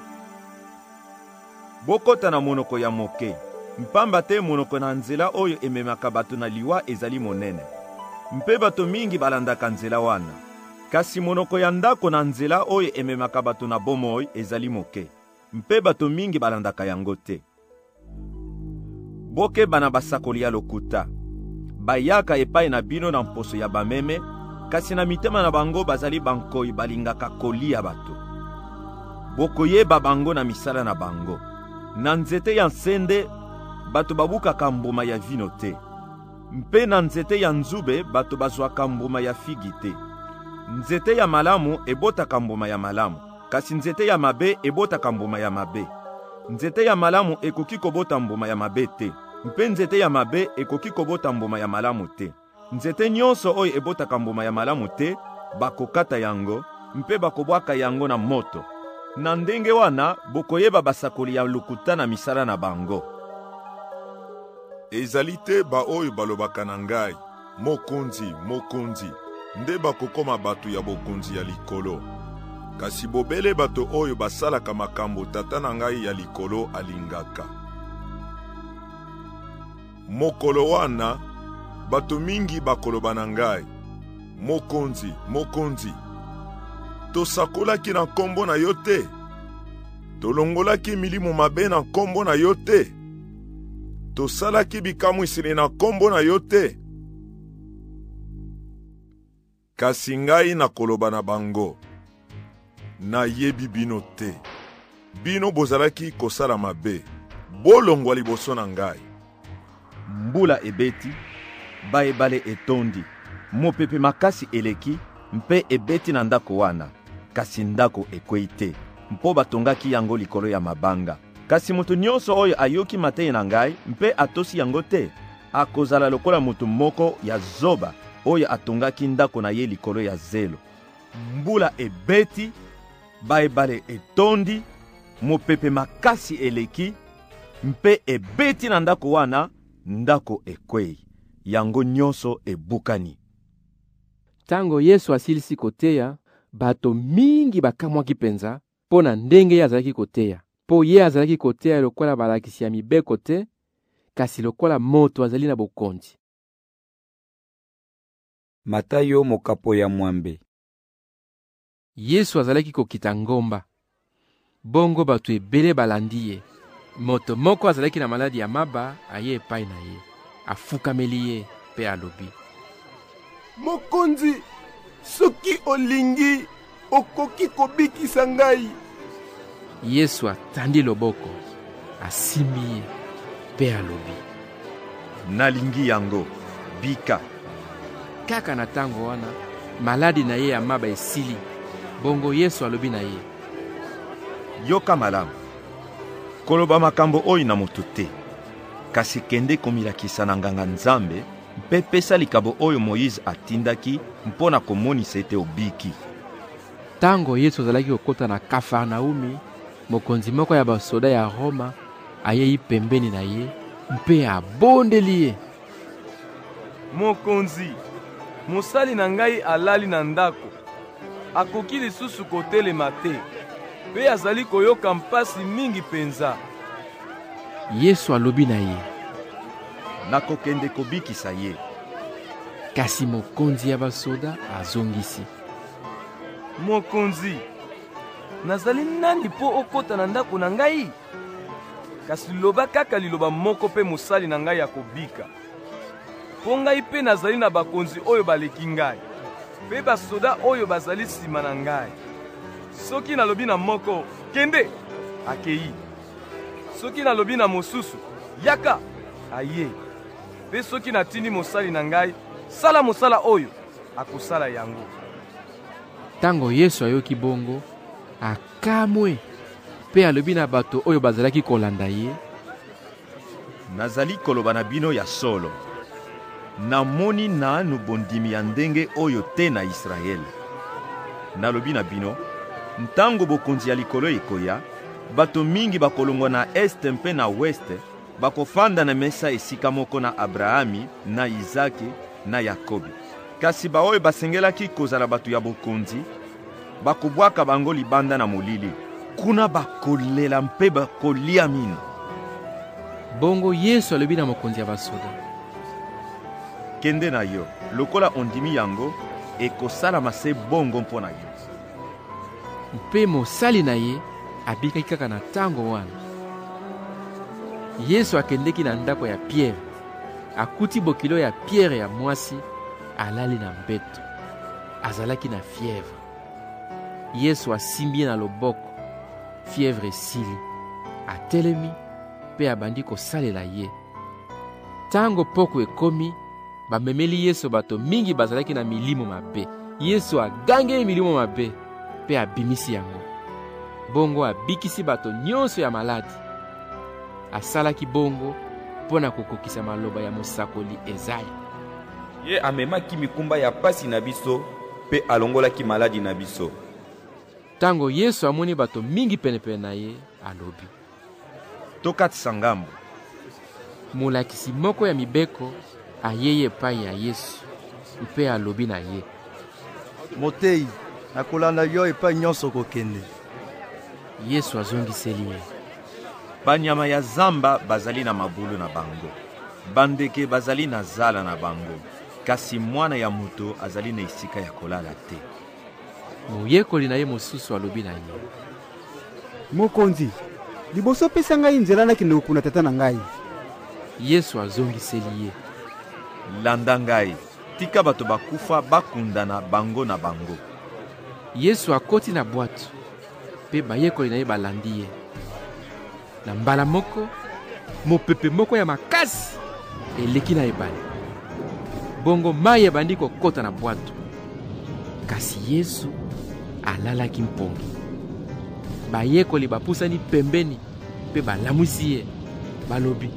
S12: Bokota na monoko ya moke, mpamba te monoko na nzela oyo ememaka bato na liwa ezali monene. Mpe bato mingi balandaka nzela wana. Kasi monoko ya ndako na nzela oyo ememaka bato na bomoi ezali moke. Mpe bato mingi balandaka yango te. Bokeba na basakoli ya lokuta. bayaka epai na bino na mposo ya bameme, kasi na mitema na bango bazali bankoyi balingaka kolia bato. Bokoyeba bango na misala na bango. Na nzete ya nsende bato babukaka mbuma ya vino te, mpe na nzete ya nzube bato bazwaka mbuma ya figi te. Nzete ya malamu ebotaka mbuma ya malamu, kasi nzete ya mabe ebotaka mbuma ya mabe. Nzete ya malamu ekoki kobota mbuma ya mabe te, mpe nzete ya mabe ekoki kobota mbuma ya malamu te. Nzete nyonso oyo ebotaka mbuma ya malamu te, bakokata yango, mpe bakobwaka yango na moto. Na ndenge wana bokoyeba basakoli ya lokuta na misala na bango.
S14: Ezali te baoyo balobaka na ngai, mokonzi, mokonzi, nde bakokoma bato ya bokonzi ya likolo. Kasi bobele bato oyo basalaka makambo tata na ngai ya likolo alingaka. Mokolo wana, bato mingi bakoloba na ngai, mokonzi, mokonzi, tosakolaki na nkombo na yo te? Tolongolaki milimo mabe na nkombo na yo te? Tosalaki bikamwiseli na nkombo na yo te? Kasi ngai nakoloba na bango, nayebi bino te. Bino bozalaki kosala mabe, bolongwa liboso na ngai.
S12: Mbula ebeti, baebale etondi, mopepe makasi eleki, mpe ebeti na ndako wana, kasi ndako ekwei te, mpo batongaki yango likolo ya mabanga. Kasi moto nyonso oyo ayoki mateyi na ngai, mpe atosi yango te, akozala lokola moto moko ya zoba, oyo atongaki ndako na ye likolo ya zelo. Mbula ebeti, baebale etondi, mopepe makasi eleki, mpe ebeti na ndako wana, ndako ekwei, yango nyonso ebukani.
S3: Tango Yesu asilisi koteya, bato mingi bakamwaki penza, po na ndenge ye azalaki koteya. Po ye azalaki koteya lokola balakisi ya mibeko te, kasi lokola moto azali na bokonzi.
S5: Matayo mokapo ya mwambe.
S3: Yesu azalaki kokita ngomba. Bongo bato ebele balandi ye. Moto moko azalaki na maladi ya maba aye epai na ye. Afukameli ye pe alobi,
S8: mokonzi, soki olingi, okoki kobikisa ngai.
S3: Yesu atandi loboko, asimbi ye pe alobi,
S12: nalingi yango, bika.
S3: Kaka na tango wana, maladi na ye ya maba esili. Bongo Yesu alobi na ye,
S12: yoka malamu, koloba makambo oyo na moto te, kasi kende komilakisa na nganga Nzambe, mpe pesa likabo oyo Moïse atindaki mpona komonisa ete obiki.
S3: Tango Yesu azalaki kokota na Kafarnaumi, mokonzi moko ya basoda ya Roma ayei pembeni na ye, mpe abondeli ye,
S15: mokonzi, mosali na ngai alali na ndako, akoki lisusu kotelema te, pe azali koyoka mpasi mingi penza.
S3: Yesu alobi na ye,
S12: nakokende kobikisa ye.
S3: Kasi mokonzi ya basoda azongisi,
S15: mokonzi, nazali nani po okota na ndako na ngai? Kasi loba kaka liloba moko pe mosali na ngai akobika. Po ngai pe nazali na bakonzi oyo baleki ngai, pe basoda oyo bazali sima na ngai. Soki nalobi na moko, kende, akei. Soki nalobi na mosusu, yaka, aye. Pe soki natindi mosali na ngai, sala mosala oyo, akosala yango.
S3: Tango Yesu ayoki bongo, akamwe, pe alobi na bato oyo bazalaki kolanda ye,
S12: nazali koloba na bino ya solo, namoni nanu bondimi ya ndenge oyo te na Israele. Nalobi na bino, ntango bokonzi ya likolo ekoya, bato mingi bakolongwa na este mpe na weste, bakofanda na mesa esika moko na Abrahami, na Izaki, na Yakobi. Kasi baoyo basengelaki kozala bato ya bokonzi, bakobwaka bango libanda na molili. Kuna bakolela mpe bakolia mino.
S3: Bongo Yesu alobi na mokonzi ya basoda,
S12: kende na yo, lokola ondimi yango, ekosala mase bongo mpo na yo.
S3: Mpe mosali na ye abikaki kaka na tango wana. Yesu akendeki na ndako ya Pierre. akuti bokilo ya Pierre ya mwasi alali na mbeto, azalaki na fièvre. Yesu asimbi ye na loboko, fièvre esili, atelemi mpe abandi kosalela ye. Tango poko ekomi, bamemeli Yesu bato mingi bazalaki na milimo mabe. Yesu agangeli milimo mabe mpe abimisi yango. Bongo abikisi bato nyonso ya maladi. Asalaki bongo mpo na kokokisa maloba ya mosakoli Ezaya.
S5: Ye amemaki mikumba ya pasi na biso mpe alongolaki maladi na biso.
S3: Tango Yesu amoni bato mingi penepene na ye, alobi:
S12: tokatisa ngambo.
S3: Molakisi moko ya mibeko ayeye epai ya Yesu mpe alobi na ye:
S16: Motei, nakolanda yo epai nyonso kokende.
S3: Yesu azongiseli ye:
S12: banyama ya zamba bazali na mabulu na bango, bandeke bazali na zala na bango, kasi mwana ya moto azali na esika ya kolala te.
S3: Moyekoli na ye mosusu alobi na ye:
S17: Mokonzi, liboso pesa ngai nzela nakende kokuna tata na ngai.
S3: Yesu azongiseli ye:
S12: landa ngai, tika bato bakufa bakundana bango na bango.
S3: Yesu akoti na bwato, mpe bayekoli na ye balandi ye. Na mbala moko, mopepe moko ya makasi eleki na ebale. Bongo mai ebandi kokota na bwato, kasi Yesu alalaki mpongi. Bayekoli bapusani pembeni mpe balamwisi ye, balobi: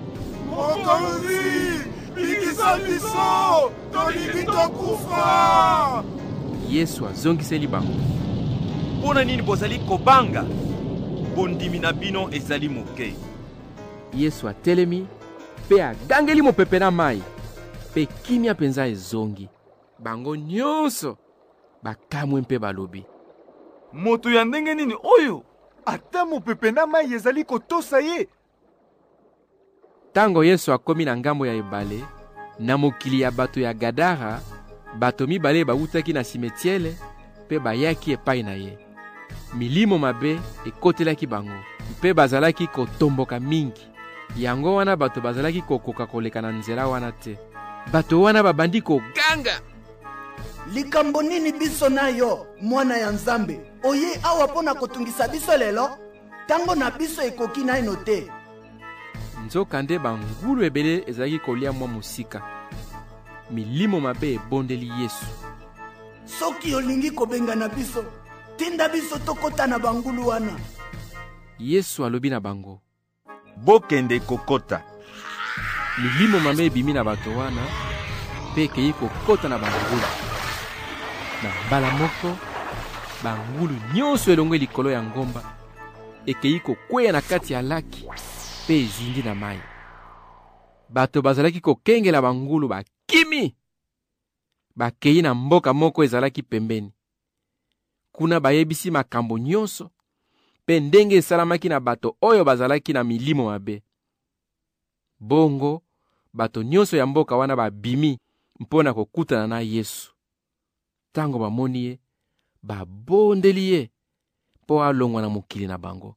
S18: Mokonzi, bikisa biso, tolingi tokufa.
S3: Yesu azongiseli bango:
S12: mpona nini bozali kobanga? Bondimi na bino ezali moke.
S3: Yesu atelemi mpe agangeli mopepe na mai, mpe kimia penza ezongi. Bango nyonso bakamwe mpe balobi:
S18: moto ya ndenge nini oyo? Ata mopepe na mai ezali kotosa ye.
S3: Tango Yesu akomi na ngambo ya ebale, na mokili ya bato ya Gadara, bato mibale bawutaki na simetiele mpe bayaki epai na ye. Milimo mabe ekotelaki bango, mpe bazalaki kotomboka mingi. Yango wana bato bazalaki kokoka koleka na nzela wana te. Bato wana babandi koganga:
S13: likambo nini biso nayo, mwana ya Nzambe? Oye awa pona kotungisa biso lelo, tango na biso ekoki naino te.
S3: Nzoka nde bangulu ebele ezalaki kolia mwa mosika. Milimo mabe ebondeli Yesu:
S13: soki olingi kobenga na biso, tinda biso tokota na bangulu wana.
S3: Yesu alobi na bango:
S12: bokende kokota.
S3: Milimo mabe ebimi na bato wana mpe ekei kokota na bangulu. Na mbala moko, bangulu nyonso elongwe likolo ya ngomba ekei kokweya na kati ya laki mpe ezindi na mai. Bato bazalaki kokengela bangulu bakimi. Bakei na mboka moko ezalaki pembeni. Kuna bayebisi makambo nyonso mpe ndenge esalamaki na bato oyo bazalaki na milimo mabe. Bongo bato nyonso ya mboka wana babimi mpona kokutana na Yesu. Tango bamoni ye, babondeli ye mpo alongwa na mokili na bango.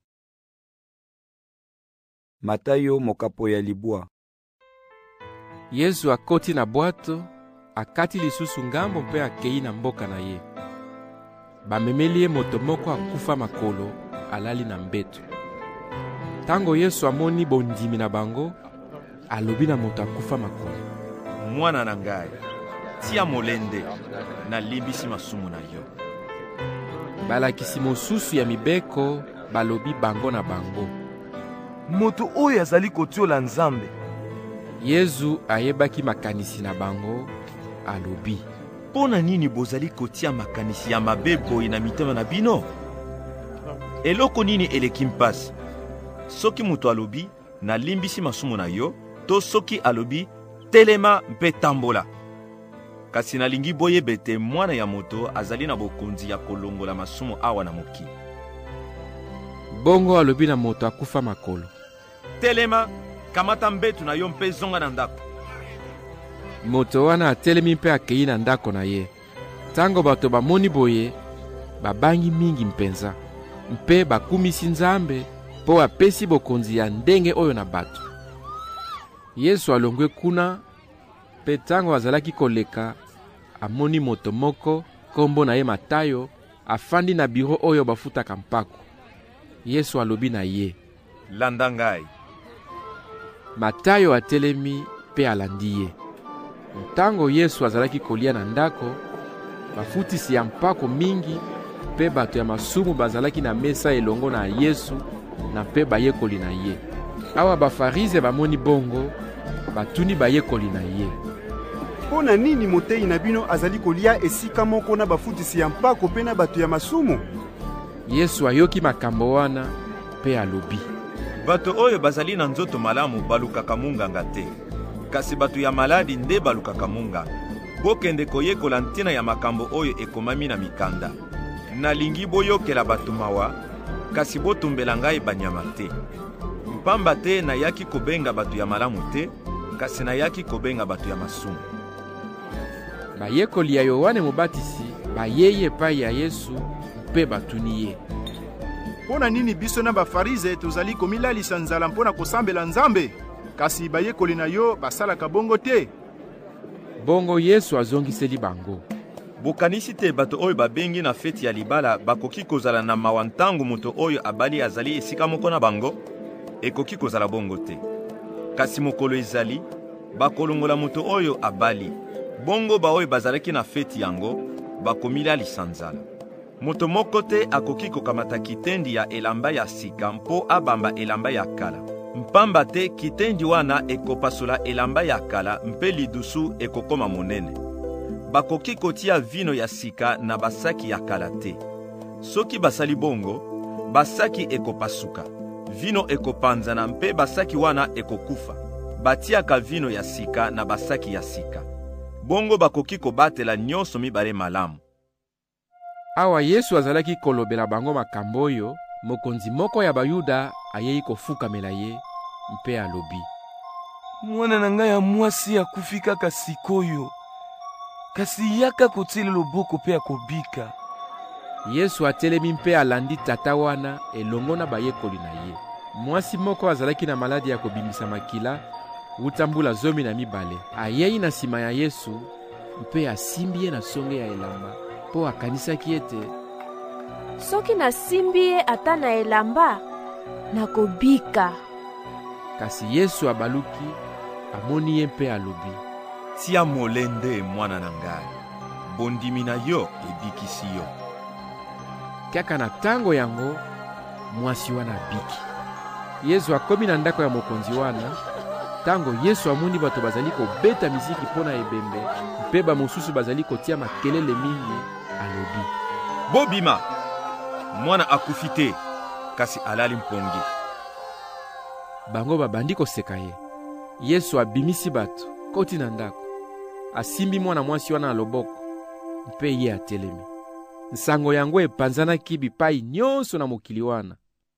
S5: Matayo mokapo ya libwa.
S3: Yesu akoti na bwato, akati lisusu ngambo mpe akei na mboka na ye. Bamemeli ye moto moko akufa makolo, alali na mbeto. Tango Yesu amoni bondimi na bango, alobi na moto akufa makolo:
S12: mwana na ngai, tia molende, na limbisi masumu na yo.
S3: Balakisi mosusu ya mibeko balobi bango na bango:
S18: moto oyo azali kotiola Nzambe.
S3: Yesu ayebaki makanisi na bango, alobi:
S12: pona nini bozali kotia makanisi ya mabe boye na mitema na bino? Eloko nini eleki mpasi? Soki moto alobi na limbisi masumu na yo, to soki alobi telema mpe tambola. Kasi nalingi boyeba ete mwana ya moto azali na bokonzi ya kolongola masumu awa na mokili.
S3: Bongo alobi na moto akufa makolo:
S12: telema, kamata mbetu na yo mpe zonga na ndako.
S3: Moto wana atelemi mpe akei na ndako na ye. Tango bato bamoni boye, babangi mingi mpenza, mpe bakumisi Nzambe mpo apesi bokonzi ya ndenge oyo na bato. Yesu alongwe kuna mpe ntango azalaki koleka amoni moto moko kombo na ye Matayo afandi na biro oyo bafutaka mpako. Yesu alobi na ye,
S12: landa ngai.
S3: Matayo atelemi mpe alandi ye. Ntango Yesu azalaki kolia na ndako, bafutisi ya mpako mingi mpe bato ya masumu bazalaki na mesa elongo na Yesu na mpe bayekoli na ye. Awa bafarize bamoni bongo, batuni bayekoli na ye,
S17: mpo na nini motei na bino azali kolia esika moko na bafutisi ya mpako mpe na bato ya masumu?
S3: Yesu ayoki makambo wana mpe alobi,
S12: bato oyo bazali na nzoto malamu balukaka munganga te, kasi bato ya maladi nde balukaka munganga. Bokende koyekola ntina ya makambo oyo ekomami na mikanda. Nalingi boyokela bato mawa, kasi botumbela ngai banyama te. Mpamba te nayaki kobenga bato ya malamu te, kasi nayaki kobenga bato ya masumu.
S3: Bayekoli ya Yohane Mobatisi bayeye epai ya Yesu mpe batuni ye,
S18: mpo na nini biso na bafarize tozali komilalisa nzala mpo na kosambela Nzambe, kasi bayekoli na yo basalaka bongo te?
S3: Bongo Yesu azongiseli bango,
S12: bokanisi te bato oyo babengi na feti ya libala bakoki kozala na mawa ntango moto oyo abali azali esika moko na bango? Ekoki kozala bongo te. Kasi mokolo ezali, bakolongola moto oyo abali, bongo baoyo bazalaki na feti yango bakomilalisa nzala. Moto moko te akoki kokamata kitendi ya elamba ya sika mpo abamba elamba ya kala. Mpamba te kitendi wana ekopasola elamba ya kala mpe lidusu ekokoma monene. Bakoki kotia vino ya sika na basaki ya kala te. Soki basali bongo, basaki ekopasuka, vino ekopanzana mpe basaki wana ekokufa. Batiaka vino ya sika na basaki ya sika. Bongo bakoki kobatela nyonso mibale malamu.
S3: Awa Yesu azalaki kolobela bango makambo oyo, mokonzi moko ya Bayuda ayei kofukamela ye mpe alobi,
S15: mwana na ngai ya mwasi akufi kaka sikoyo, kasi yaka kotiela loboko mpe akobika.
S3: Yesu atelemi mpe alandi tata wana elongo na bayekoli na ye. Mwasi moko azalaki na maladi ya kobimisa makila wuta mbula 12. Ayei na nsima ya Yesu mpe asimbi ye na songe ya elamba mpo akanisaki ete,
S19: soki nasimbi ye ata na elamba, nakobika.
S3: Kasi Yesu abaluki, amoni ye mpe alobi,
S12: tia molende mwana na ngai, bondimi na yo ebikisi yo.
S3: Kaka na tango yango, mwasi wana abiki. Yesu akomi na ndako ya mokonzi wana. Tango Yesu amoni bato bazali kobeta miziki mpona ebembe mpe bamosusu bazali kotia makelele mingi, alobi,
S12: bobima, mwana akufi te, kasi alali mpongi.
S3: Bango babandi koseka ye. Yesu abimisi bato koti na ndako, asimbi mwana mwasi wana na loboko mpe ye atelemi. Nsango yango epanzanaki bipai nyonso na mokili wana.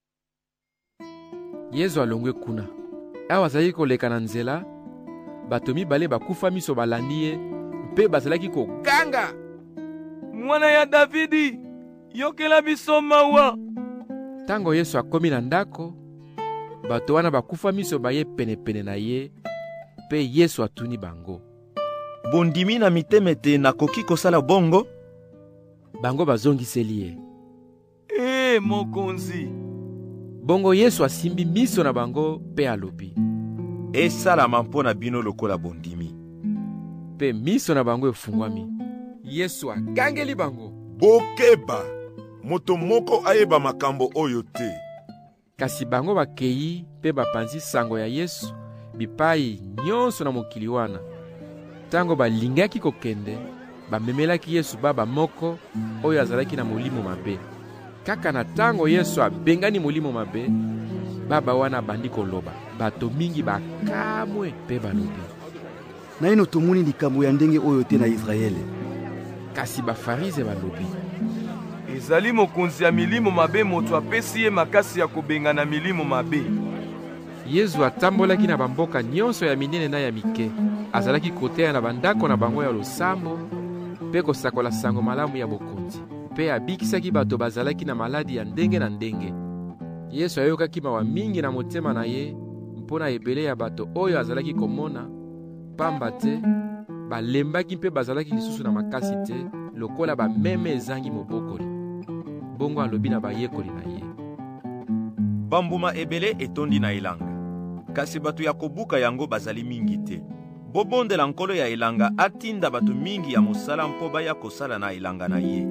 S3: Yesu alongwe kuna. Awa azalaki koleka na nzela, bato mibale bakufa miso balandi ye mpe bazalaki koganga,
S15: mwana ya Davidi, yokela biso mawa.
S3: Tango Yesu akomi na ndako, bato wana bakufa miso baye penepene na ye mpe Yesu atuni bango,
S12: bondimi na miteme te nakoki kosala bongo?
S3: Bango bazongiseli ye,
S15: mokonzi.
S3: Bongo Yesu asimbi miso na bango mpe alobi,
S12: esalama mpo na bino lokola bondimi.
S3: Mpe miso na bango efungwami. Yesu agangeli bango,
S14: bokeba, moto moko ayeba makambo oyo te.
S3: Kasi bango bakei mpe bapanzi sango ya Yesu bipai nyonso na mokili wana. Tango balingaki kokende, bamemelaki Yesu baba moko oyo azalaki na molimo mabe. Kaka na tango Yesu abengani molimo mabe, baba wana bandi koloba, bato mingi bakamwe mpe balobi,
S16: naino tomoni likambo ya ndenge oyo te na Israele.
S3: Kasi bafarize balobi,
S15: ezali mokonzi ya milimo mabe moto apesi ye makasi ya kobengana milimo mabe.
S3: Yesu atambolaki na bamboka nyonso ya minene na ya mike. Azalaki koteya na bandako na bango ya losambo mpe kosakola sango malamu ya bokonzi. Mpe abikisaki bato bazalaki na maladi ya ndenge na ndenge. Yesu ayokaki mawa mingi na motema na ye mpo na ebele ya bato oyo azalaki komona, pamba te balembaki mpe bazalaki lisusu na makasi te lokola bameme ezangi mobokoli. Bongo alobi na bayekoli na ye:
S12: bambuma ebele etondi na elanga, kasi bato ya kobuka yango bazali mingi te. Bobondela nkolo ya elanga atinda bato mingi ya mosala mpo baya kosala na elanga na ye.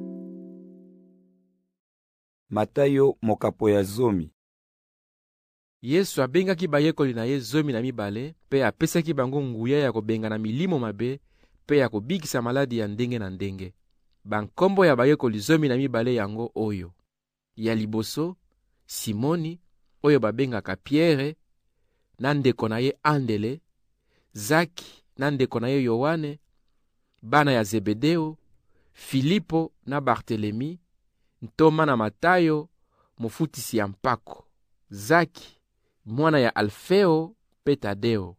S5: Matayo mokapo ya zomi.
S3: Yesu abengaki bayekoli na ye 12 mpe apesaki bango nguya ya kobengana milimo mabe mpe ya kobikisa maladi ya ndenge na ndenge. Bankombo ya bayekoli 12 yango oyo: ya liboso, Simoni oyo babengaka Pierre, na ndeko na ye Andele, Zaki na ndeko na ye Yohane, bana ya Zebedeo, Filipo na Bartelemi, Ntoma na Matayo, mofutisi ya mpako, Zaki mwana ya Alfeo pe Tadeo,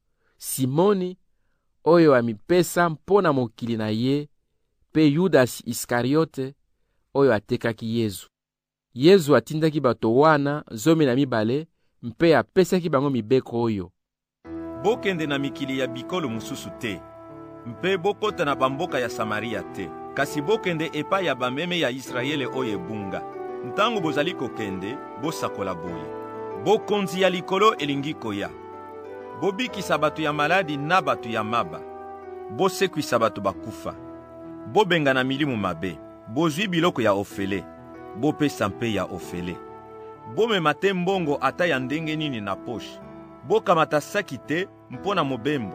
S3: Simoni oyo amipesa mpona mokili na ye, pe Yudas Iskariote oyo atekaki Yesu. Yesu atindaki bato wana 12 mpe apesaki bango mibeko oyo:
S12: bokende na mikili ya bikolo mosusu te, mpe bokota na bamboka ya Samaria te, kasi bokende epai ya bameme ya Israele oyo ebunga. Ntango bozali kokende, bosakola boye: bokonzi ya likolo elingi koya. Bobikisa bato ya maladi na bato ya maba, bosekwisa bato bakufa, bobengana milimo mabe, bozwi biloko ya ofele, bopesa mpe ya ofele. Bomema te mbongo ata ya ndenge nini na poshe, bokamata saki te mpona mobembo,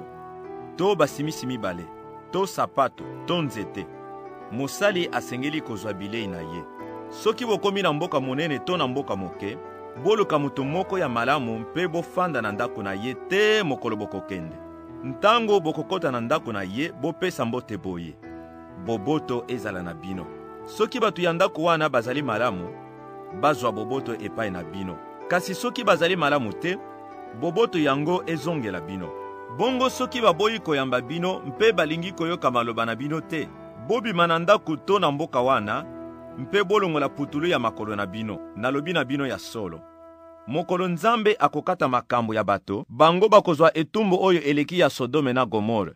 S12: to basimisi mibale, to sapato, to nzete. Mosali asengeli kozwa bilei na ye. Soki bokomi na mboka monene to na mboka moke, boluka moto moko ya malamu mpe bofanda na ndako na ye te mokolo bokokende. Ntango bokokota na ndako na ye, bopesa mbote boye: boboto ezala na bino. Soki bato ya ndako wana bazali malamu, bazwa boboto epai na bino. Kasi soki bazali malamu te, boboto yango ezongela bino. Bongo soki baboyi koyamba bino mpe balingi koyoka maloba na bino te, bobima na ndako to na mboka wana mpe bolongola putulu ya makolo na bino. Nalobi na bino ya solo, mokolo Nzambe akokata makambo ya bato, bango bakozwa etumbu oyo eleki ya Sodome na Gomore.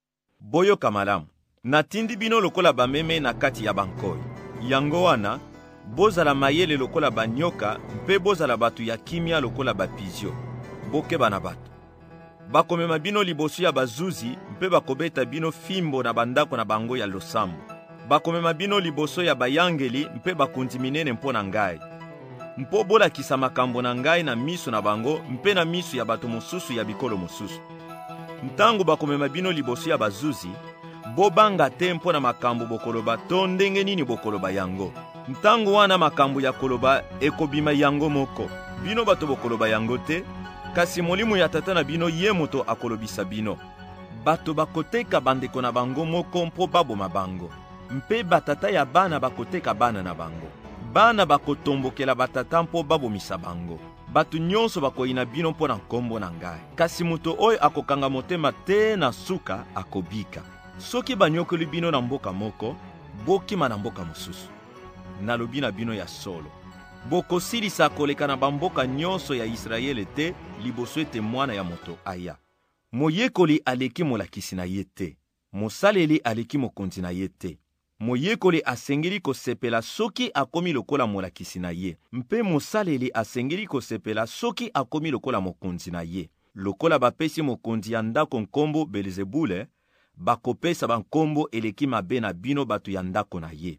S12: Boyoka malamu, natindi bino lokola bameme na kati ya bankoyi. Yango wana, bozala mayele lokola banyoka mpe bozala bato ya kimia lokola bapizio. Bokeba na bato. Bakomema bino liboso ya bazuzi mpe bakobeta bino fimbo na bandako na bango ya losambo. Bakomema bino liboso ya bayangeli mpe bakonzi minene mpo na ngai, mpo bolakisa makambo na ngai na miso na bango mpe na miso ya bato mosusu ya bikolo mosusu. Ntango bakomema bino liboso ya bazuzi, bobanga te mpo na makambo bokoloba to ndenge nini bokoloba yango. Ntango wana makambo ya koloba ekobima yango moko, bino bato bokoloba yango te, kasi molimo ya tata na bino ye moto akolobisa bino. Bato bakoteka bandeko na bango moko mpo baboma bango, mpe batata ya bana bakoteka bana na bango. Bana bakotombokela batata mpo babomisa bango. Bato nyonso bakoyina bino mpo na nkombo na ngai, kasi moto oyo akokanga motema te na suka akobika. Soki banyokoli bino na mboka moko, bokima na mboka mosusu. Nalobi na bino ya solo, bokosilisa koleka na bamboka nyonso ya Israele te liboso ete mwana ya moto aya. Moyekoli aleki molakisi na ye te, mosaleli aleki mokonzi na ye te. Moyekoli asengeli kosepela soki akomi lokola molakisi na ye, mpe mosaleli asengeli kosepela soki akomi lokola mokonzi na ye. Lokola bapesi mokonzi ya ndako nkombo Belzebule, bakopesa bankombo eleki mabe na bino bato ya ndako na ye.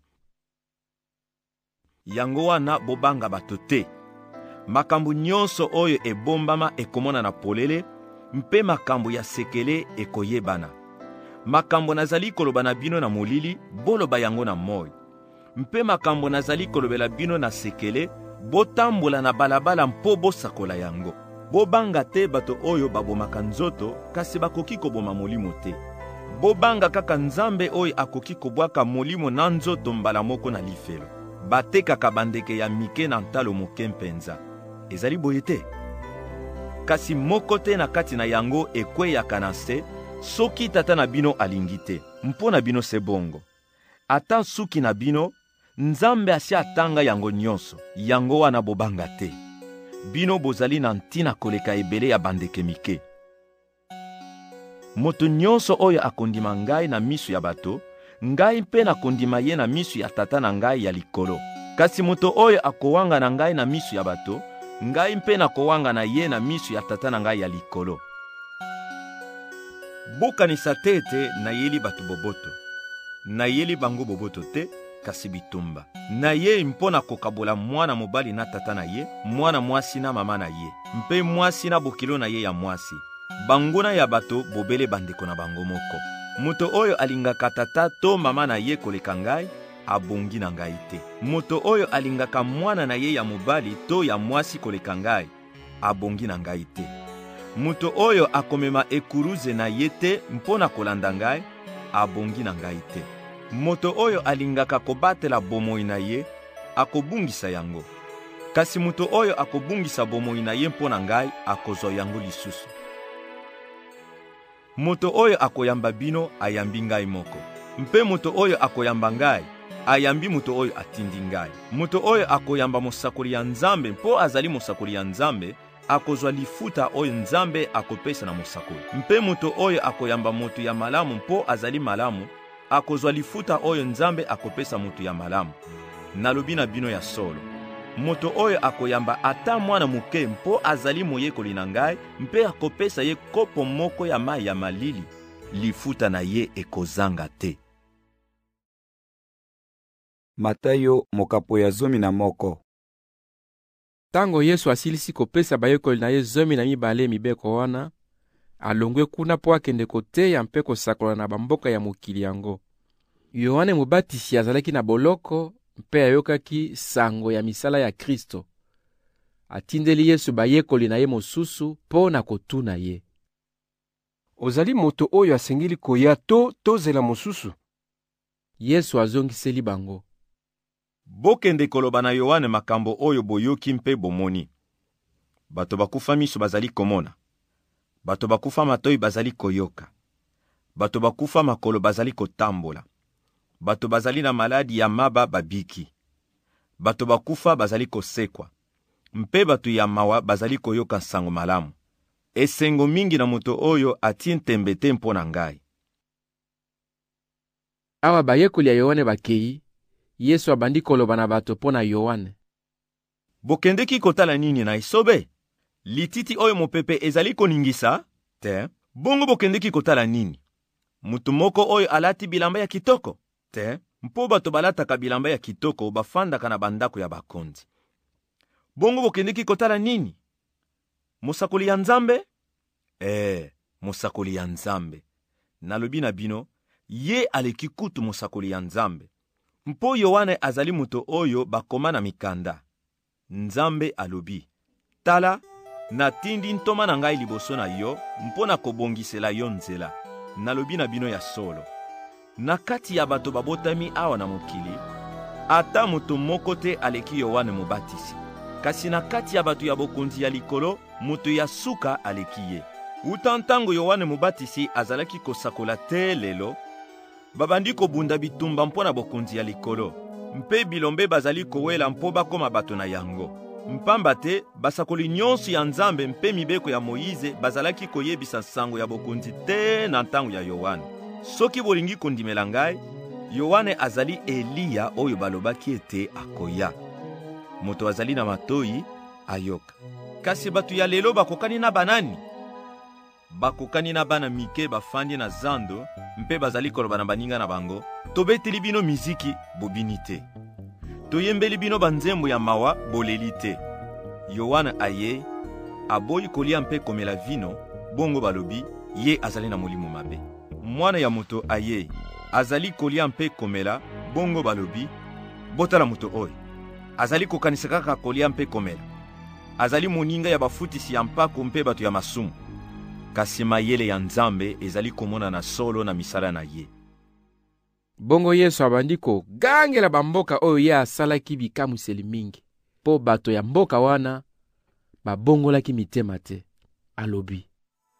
S12: Yango wana bobanga bato te. Makambo nyonso oyo ebombama ekomona na polele, mpe makambo ya sekele ekoyebana. Makambo nazali koloba na bino na molili, boloba yango na moi. Mpe makambo nazali kolobela bino na sekele, botambola na balabala mpo bosakola yango. Bobanga te bato oyo babomaka nzoto, kasi bakoki koboma molimo te. Bobanga kaka Nzambe oyo akoki kobwaka molimo na nzoto mbala moko na lifelo. Batekaka bandeke ya mike na ntalo moke mpenza. Ezali boye te. Kasi moko te na kati na yango ekweyaka na se, soki tata na bino alingi te. Mpo na bino se bongo. Ata suki na bino, Nzambe asi atanga yango nyonso. Yango wana bobanga te. bino bozali na ntina koleka ebele ya bandeke mike. Moto nyonso oyo akondima ngai na misu ya bato, ngai mpe nakondima ye na misu ya tata na ngai ya likolo. Kasi moto oyo akowanga na ngai na misu ya bato, ngai mpe nakowanga na ye na misu ya tata na ngai ya likolo. Bokanisa te ete nayeli bato boboto. Nayeli bango boboto te, kasi bitumba. Naye mpo na kokabola mwana mobali na tata na ye, mwana mwasi na mama na ye, mpe mwasi na bokilo na ye ya mwasi. Banguna ya bato bobele bandeko na bango moko. Moto oyo alingaka tata to mama na ye koleka ngai, abongi na ngai te. Moto oyo alingaka mwana na ye ya mobali to ya mwasi koleka ngai, abongi na ngai te. Moto oyo akomema ekuruze na ye te mpo na kolanda ngai, abongi na ngai te. Moto oyo alingaka kobatela bomoi na ye, akobungisa yango. Kasi moto oyo akobungisa bomoi na ye mpo na ngai, akozwa yango lisusu. Moto oyo akoyamba bino, ayambi ngai moko. Mpe moto oyo akoyamba ngai, ayambi moto oyo atindi ngai. Moto oyo akoyamba mosakoli ya Nzambe mpo azali mosakoli ya Nzambe, akozwa lifuta oyo Nzambe akopesa na mosakoli. Mpe moto oyo akoyamba moto ya malamu mpo azali malamu, akozwa lifuta oyo Nzambe akopesa moto ya malamu. Nalobi na bino ya solo. Moto oyo akoyamba ata mwana muke mpo azali moyekoli na ngai, mpe akopesa ye kopo moko ya mai ya malili, lifuta na ye ekozanga te.
S5: Matayo mokapo ya 11.
S3: Tango Yesu asilisi kopesa bayekoli na ye 12 mibeko wana, alongwe kuna po akende koteya mpe kosakola na bamboka ya mokili yango. Yohane Mobatisi azalaki na boloko mpe ayokaki sango ya misala ya Kristo. Atindeli Yesu bayekoli na ye mosusu po na kotuna ye.
S11: Ozali moto oyo asengeli koya to tozela mosusu?
S3: Yesu azongiseli bango.
S12: Bokende koloba na Yohane makambo oyo boyoki mpe bomoni. Bato bakufa miso bazali komona. Bato bakufa matoi bazali koyoka. Bato bakufa makolo bazali kotambola. Bato bazali na maladi ya maba babiki. Bato bakufa bazali kosekwa. Mpe bato ya mawa bazali koyoka sango malamu. Esengo mingi na moto oyo ati ntembete mpo na ngai.
S3: Awa bayekoli ya Yohane bakei, Yesu abandi koloba na bato mpo na Yohane.
S12: Bokendeki kotala nini na isobe? Lititi oyo mopepe ezali koningisa? Te. Bongo bokendeki kotala nini? Mutu moko oyo alati bilamba ya kitoko? Te. Mpo bato balataka bilamba ya kitoko bafandaka na bandako ya bakonzi. Bongo bokendeki kotala nini? Mosakoli ya Nzambe? Mosakoli ya Nzambe. Nalobi na bino, ye aleki kutu mosakoli ya Nzambe. Mpo Yohane azali muto oyo bakoma na mikanda. Nzambe alobi, tala, natindi ntoma na ngai liboso na yo, mpo na kobongisela yo nzela. Nalobi na bino ya solo. Na kati ya bato babotami awa na mokili, ata muto moko te aleki Yohane Mobatisi. Kasi na kati ya bato ya bokonzi ya likolo, muto ya suka aleki ye. Utantango Yohane Mobatisi azalaki kosakola te lelo, babandi kobunda bitumba mpo na bokonzi ya likolo. Mpe bilombe bazali kowela mpo bakoma bato na yango. Mpamba te, basakoli nyonso ya Nzambe mpe mibeko ya Moize bazalaki koyebisa sango ya bokonzi te na ntango ya Yohane. Soki bolingi kondimela ngai, Yohane azali Eliya oyo balobaki ete akoya. Moto azali na matoi, ayoka. Kasi bato ya lelo bakokani na banani? Bakokani na bana mike bafandi na zando, mpe bazali koloba na baninga na bango, tobeteli bino miziki, bobini te. Toyembeli bino banzembo ya mawa, boleli te. Yohane aye, aboyi kolia mpe komela vino, bongo balobi, ye azali na molimo mabe. Mwana ya moto aye, azali kolia mpe komela, bongo balobi, botala moto oyo. Azali kokanisa kaka kolia mpe komela. Azali moninga ya bafutisi ya mpako mpe bato ya masumu. Kasi mayele ya Nzambe ezali komona na solo na misala na ye.
S3: Bongo Yesu abandiko gangela bamboka oyo ye asalaki bikamuseli mingi. Po bato ya mboka wana babongolaki mitema te. Alobi,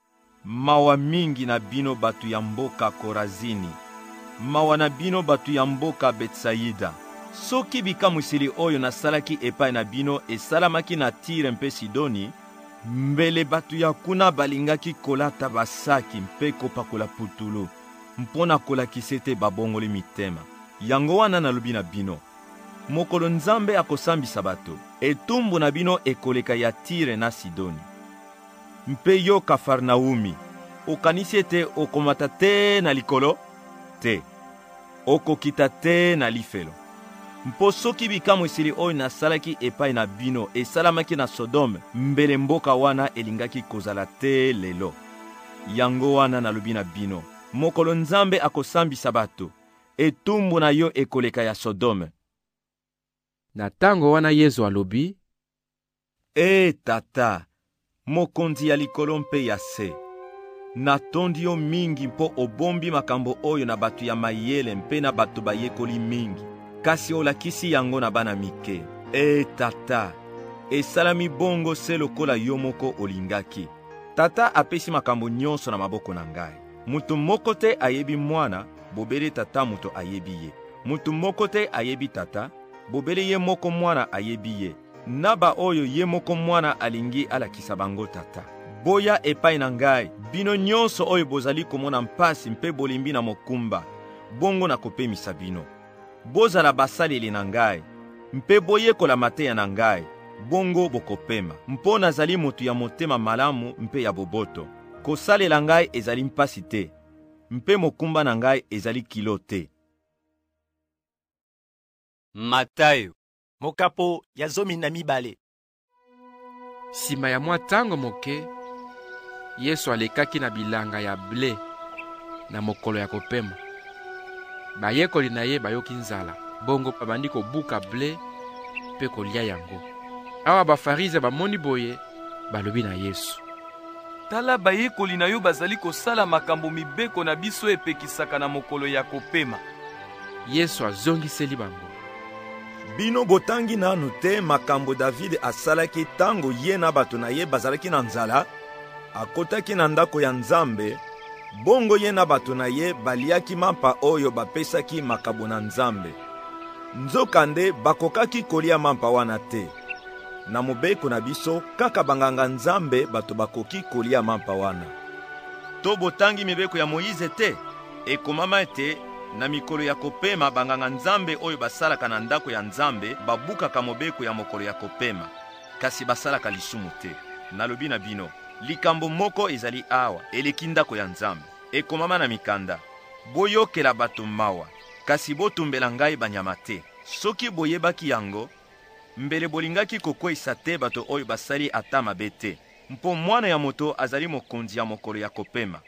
S12: mawa mingi na bino bato ya mboka Korazini. Mawa na bino bato ya mboka Betsaida. soki bikamwiseli oyo nasalaki epai na bino esalamaki na Tire mpe Sidoni, mbele bato ya kuna balingaki kolata basaki mpe kopakola putulu mpo na kolakisa ete babongoli mitema. Yango wana nalobi na bino, mokolo Nzambe akosambisa bato, etumbu na bino ekoleka ya Tire na Sidoni. Mpe yo Kafarnaumi, okanisi ete okomata te na likolo? Te. Okokita te na lifelo. Mpo soki bikamwiseli oyo nasalaki epai na bino esalamaki na Sodome, mbele mboka wana elingaki kozala te lelo. Yango wana nalobi na bino, mokolo Nzambe akosambisa bato, etumbu na yo ekoleka ya Sodome.
S3: Na tango wana Yesu alobi,
S12: Tata, mokonzi ya likolo mpe ya se, natondi yo mingi mpo obombi makambo oyo na bato ya mayele mpe na bato bayekoli mingi, kasi olakisi yango na bana mike. Tata, esalami bongo se lokola yo moko olingaki. Tata apesi makambo nyonso na maboko na ngai. Mutu moko te ayebi mwana, bobele tata mutu ayebi ye. Mutu moko te ayebi tata, bobele ye moko mwana ayebi ye. Naba oyo ye moko mwana alingi alakisa bango tata. Boya epai na ngai, bino nyonso oyo bozali komona mpasi mpe bolimbi na mokumba, bongo na kopemisa bino. Bozala basaleli na ngai, mpe boyekola mateya na ngai, bongo bokopema. Mpo nazali motu ya motema malamu mpe ya boboto. Kosalela ngai ezali mpasi te, mpe mokumba na ngai ezali kilo te.
S6: Matayo
S2: mokapo ya 12.
S3: Sima ya mwa tango moke, Yesu alekaki na bilanga ya ble na mokolo ya kopema. Bayekoli na ye bayoki nzala, bongo babandi kobuka ble mpe kolia yango. Awa bafarize bamoni boye, balobi na Yesu,
S15: tala bayekoli na yo bazali kosala makambo mibeko na biso epekisaka na mokolo ya kopema.
S3: Yesu azongiseli bango,
S12: bino botangi nanu te makambo David asalaki tango ye na bato na ye bazalaki na nzala? Akotaki na ndako ya Nzambe, bongo ye na bato na ye baliaki mampa oyo bapesaki makabo na Nzambe. Nzokande bakokaki kolia mampa wana te. Na mobeko na biso kaka banganga Nzambe bato bakoki kolia mampa wana. To botangi mibeko ya Moize te? Ekomama ete na mikolo ya kopema banganga Nzambe oyo basalaka na ndako ya Nzambe babukaka mobeko ya mokolo ya kopema, kasi basalaka lisumu te. Nalobi na bino, likambo moko ezali awa eleki ndako ya Nzambe. Ekomama na mikanda, boyokela bato mawa, kasi botumbela ngai banyama te. Soki boyebaki yango, mbele bolingaki kokweyisa te bato oyo basali ata mabe te, mpo mwana ya moto azali mokonzi ya mokolo ya kopema.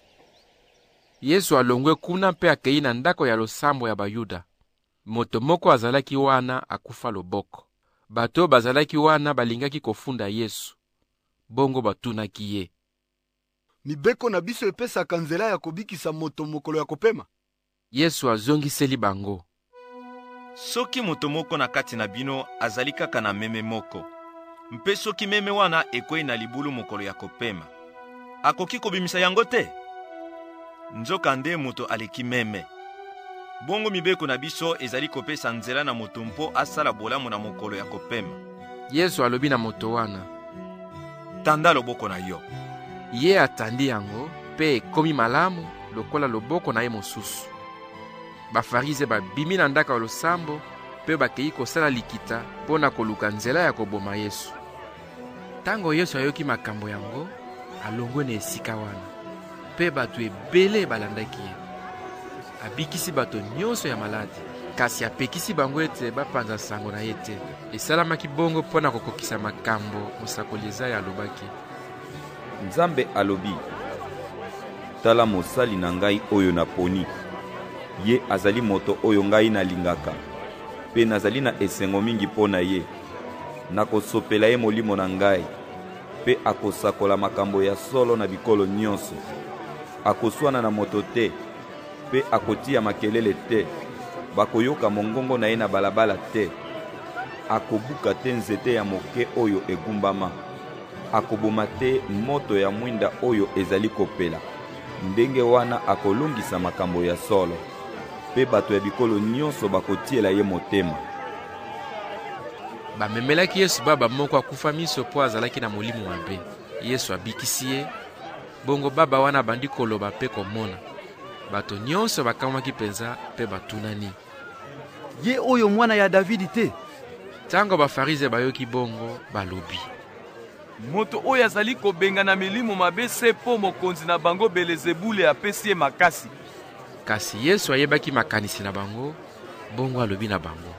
S3: Yesu alongwe kuna mpe akei na ndako ya losambo ya Bayuda. Moto moko azalaki wana akufa loboko. Bato bazalaki wana balingaki kofunda Yesu, bongo batunaki ye,
S13: mibeko na biso epesaka nzela ya kobikisa moto mokolo ya kopema?
S3: Yesu azongiseli bango,
S12: soki moto moko na kati na bino azali kaka na meme moko, mpe soki meme wana ekwei na libulu mokolo ya kopema, akoki kobimisa yango te? Nzokande moto aleki meme. Bongo mibeko na biso ezali kopesa nzela na moto mpo asala bolamu na mokolo ya kopema.
S3: Yesu alobi na moto wana,
S12: tanda loboko na yo.
S3: Ye atandi yango mpe ekomi malamu lokola loboko na ye mosusu. Bafarize babimi na ndako ya losambo mpe bakei kosala likita mpo na koluka nzela ya koboma Yesu. Tango Yesu ayoki makambo yango, alongwe na esika wana, mpe bato ebele balandaki ye. Abikisi bato nyonso ya maladi, kasi apekisi bango ete bapanza sango na ye te. Esalamaki bongo mpo na kokokisa makambo mosakoli Ezaya alobaki,
S5: Nzambe alobi, tala mosali na ngai oyo naponi. Ye azali moto oyo ngai nalingaka, pe nazali na esengo mingi mpo na ye. Nakosopela ye molimo na ngai, pe akosakola makambo ya solo na bikolo nyonso. Akoswana na moto te, pe akotia makelele te. Bakoyoka mongongo na ye na balabala te. Akobuka te nzete ya moke oyo egumbama. Akoboma te moto ya mwinda oyo ezali kopela. Ndenge wana akolungisa makambo ya solo. mpe bato ya bikolo nyonso bakotiela ye motema.
S3: Bamemelaki Yesu baba moko akufa miso po azalaki na molimo mabe. Yesu abikisi ye, bongo baba wana bandi koloba mpe komona. Bato nyonso bakamwaki penza mpe batunani:
S16: ye oyo mwana ya Davidi te?
S3: Tango bafarize bayoki bongo balobi:
S15: moto oyo azali kobenga na milimo mabe se po mokonzi na bango Belezebule apesi ye makasi.
S3: Kasi Yesu ayebaki makanisi na bango, bongo alobi na bango: